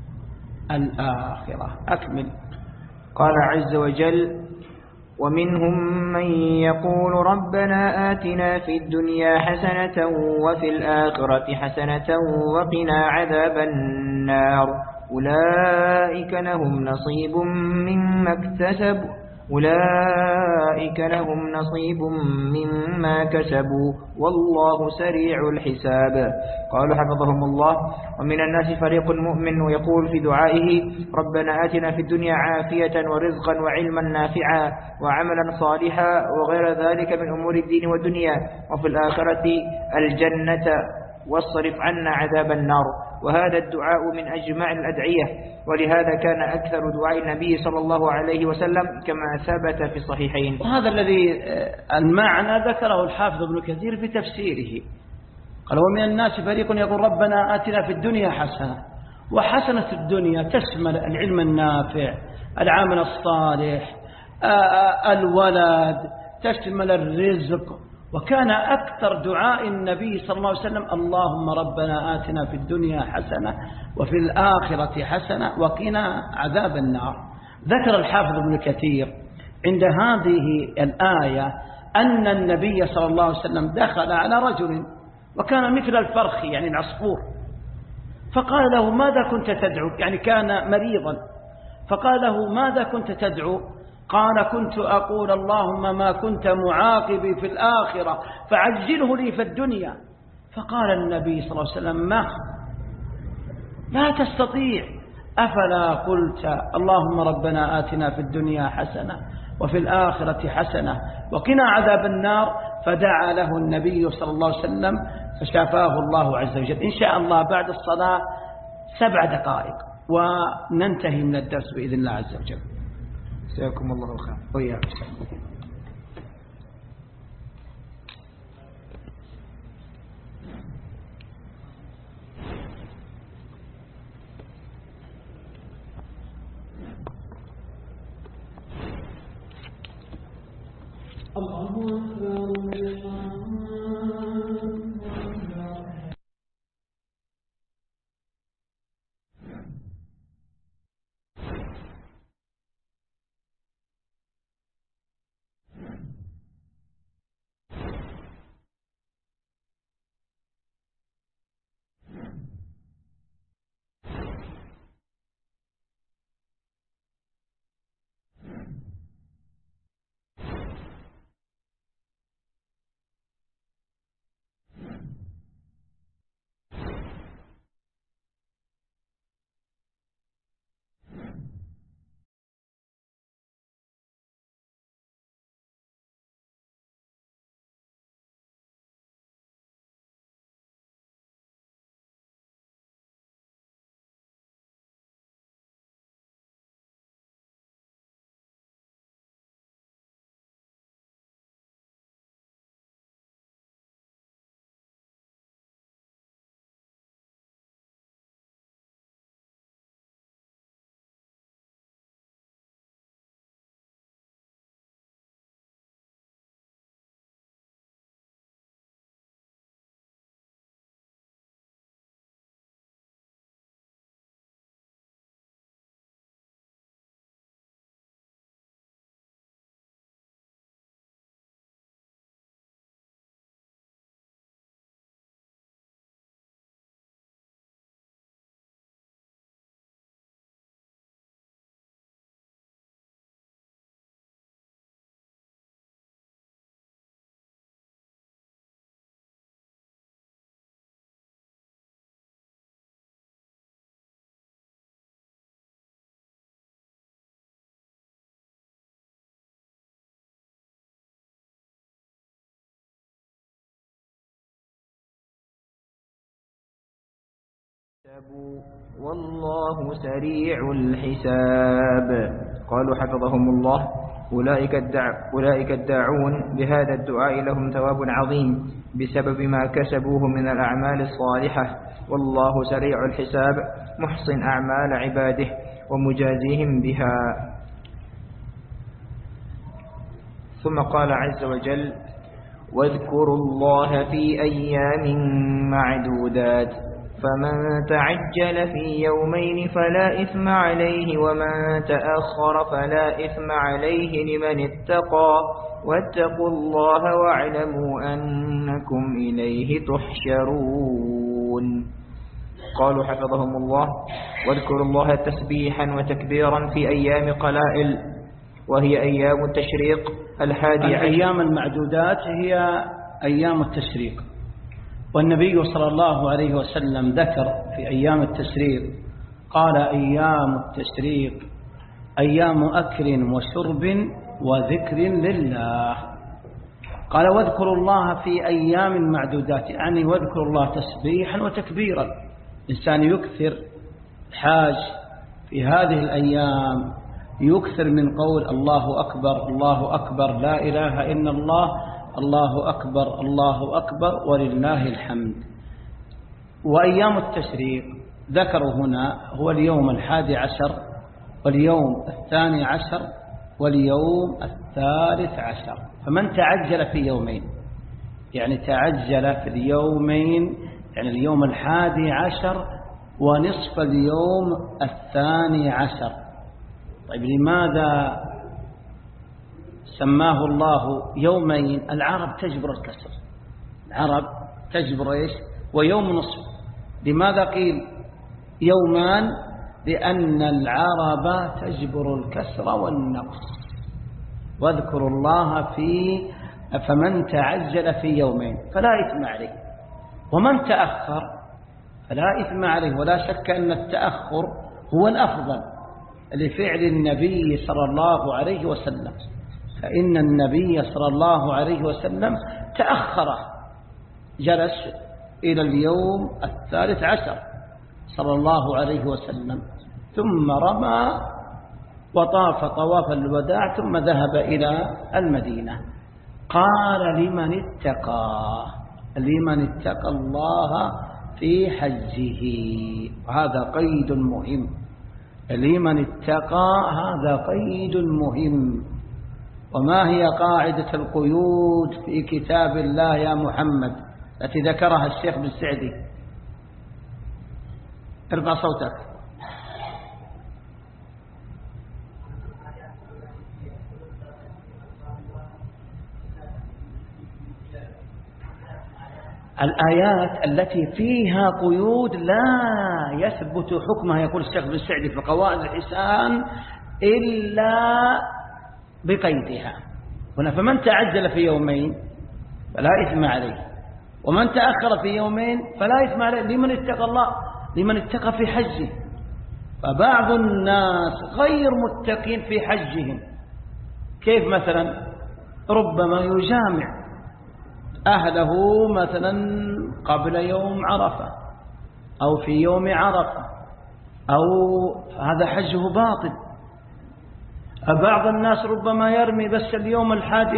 B: الآخرة. أكمل.
A: قال عز وجل ومنهم من يقول ربنا آتنا في الدنيا حسنة وفي الآخرة حسنة وقنا عذاب النار أولئك لهم نصيب مما اكتسبوا أولئك لهم نصيب مما كسبوا والله سريع الحساب. قالوا حفظهم الله ومن الناس فريق مؤمن ويقول في دعائه ربنا آتنا في الدنيا عافية ورزقا وعلما نافعا وعملا صالحا وغير ذلك من أمور الدين والدنيا وفي الآخرة الجنة واصرف عنا عذاب النار. وهذا الدعاء من أجمع الأدعية، ولهذا كان أكثر دعاء النبي صلى الله عليه وسلم كما ثبت في الصحيحين.
B: وهذا الذي المعنى ذكره الحافظ ابن كثير في تفسيره. قال ومن الناس فريق يقول ربنا آتنا في الدنيا حسنة، وحسنة الدنيا تشمل العلم النافع، العمل الصالح، الولد، تشمل الرزق. وكان أكثر دعاء النبي صلى الله عليه وسلم اللهم ربنا آتنا في الدنيا حسنة وفي الآخرة حسنة وقنا عذاب النار. ذكر الحافظ ابن كثير عند هذه الآية أن النبي صلى الله عليه وسلم دخل على رجل وكان مثل الفرخ يعني العصفور، فقال له ماذا كنت تدعو؟ يعني كان مريضا، فقال له ماذا كنت تدعو؟ قال كنت أقول اللهم ما كنت معاقبي في الآخرة فعجله لي في الدنيا. فقال النبي صلى الله عليه وسلم ما لا تستطيع، أفلا قلت اللهم ربنا آتنا في الدنيا حسنة وفي الآخرة حسنة وقنا عذاب النار؟ فدعا له النبي صلى الله عليه وسلم فشافاه الله عز وجل. إن شاء الله بعد الصلاة سبع دقائق وننتهي من الدرس بإذن الله عز وجل.
A: جزاكم الله خير وإياكم.
D: الله أكبر.
A: والله سريع الحساب. قالوا حفظهم الله: أولئك, الدع... أولئك الداعون بهذا الدعاء لهم ثواب عظيم بسبب ما كسبوه من الأعمال الصالحة، والله سريع الحساب محصن أعمال عباده ومجازيهم بها. ثم قال عز وجل: واذكروا الله في أيام معدودات، فمن تعجل في يومين فلا إثم عليه، ومن تأخر فلا إثم عليه لمن اتقى، واتقوا الله واعلموا أنكم إليه تحشرون. قالوا حفظهم الله: واذكروا الله تسبيحا وتكبيرا في أيام قلائل، وهي أيام التشريق الحادي.
B: الأيام المعدودات هي أيام التشريق، والنبي صلى الله عليه وسلم ذكر في أيام التشريق قال: أيام التشريق أيام أكل وشرب وذكر لله. قال: واذكروا الله في أيام معدودات، يعني واذكروا الله تسبيحا وتكبيرا. الإنسان يكثر حاج في هذه الأيام، يكثر من قول الله أكبر الله أكبر، لا إله إلا الله، الله أكبر الله أكبر ولله الحمد. وأيام التشريق ذكروا هنا هو اليوم الحادي عشر واليوم الثاني عشر واليوم الثالث عشر. فمن تعجل في يومين، يعني تعجل في اليومين، يعني اليوم الحادي عشر ونصف اليوم الثاني عشر. طيب لماذا سماه الله يومين؟ العرب تجبر الكسر، العرب تجبر إيش؟ ويوم نصف. لماذا قيل يومان؟ لأن العرب تجبر الكسر والنقص. واذكروا الله في فمن تعجل في يومين فلا إثم عليه، ومن تأخر فلا إثم عليه. ولا شك أن التأخر هو الأفضل لفعل النبي صلى الله عليه وسلم، فإن النبي صلى الله عليه وسلم تأخر، جلس إلى اليوم الثالث عشر صلى الله عليه وسلم، ثم رمى وطاف طواف الوداع، ثم ذهب إلى المدينة. قال: لمن اتقى، لمن اتقى الله في حجه. هذا قيد مهم، لمن اتقى هذا قيد مهم. وما هي قاعدة القيود في كتاب الله يا محمد التي ذكرها الشيخ بن سعدي؟ ارفع صوتك. الآيات التي فيها قيود لا يثبت حكمها، يقول الشيخ بن سعدي في قواعد الحسان، إلا بقيدها. هنا فمن تعجل في يومين فلا إثم عليه، ومن تأخر في يومين فلا إثم عليه لمن اتقى الله، لمن اتقى في حجه. فبعض الناس غير متقين في حجهم. كيف مثلا؟ ربما يجامع أهله مثلا قبل يوم عرفة أو في يوم عرفة، أو هذا حجه باطل. بعض الناس ربما يرمي بس اليوم الحادي،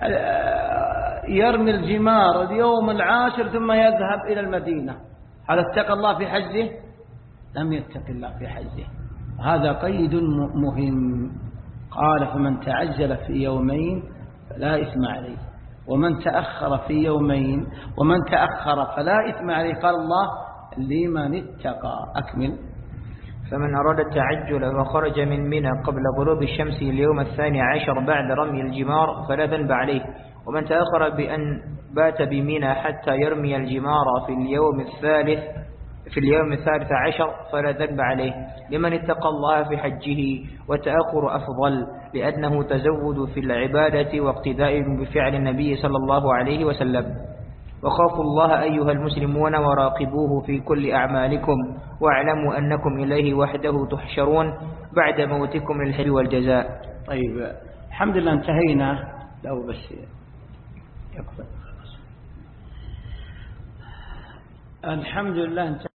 B: يرمي الجمار اليوم العاشر ثم يذهب إلى المدينة، هذا اتقى الله في حجه؟ لم يتق الله في حجه. هذا قيد مهم. قال: فمن تعجل في يومين فلا إثم عليه، ومن تأخر في يومين، ومن تأخر فلا إثم عليه. قال الله: لمن اتقى. أكمل.
A: فمن أراد التعجل وخرج من منى قبل غروب الشمس اليوم الثاني عشر بعد رمي الجمار فلا ذنب عليه، ومن تأخر بأن بات بمنى حتى يرمي الجمار في اليوم الثالث في اليوم الثالث عشر فلا ذنب عليه، لمن اتقى الله في حجه. والتأخر أفضل لأنه تزود في العبادة واقتداء بفعل النبي صلى الله عليه وسلم. وخافوا الله أيها المسلمون وراقبوه في كل أعمالكم، واعلموا أنكم إليه وحده تحشرون بعد موتكم للحل والجزاء.
B: طيب الحمد لله انتهينا. لو بس يكفي. الحمد لله انتهينا.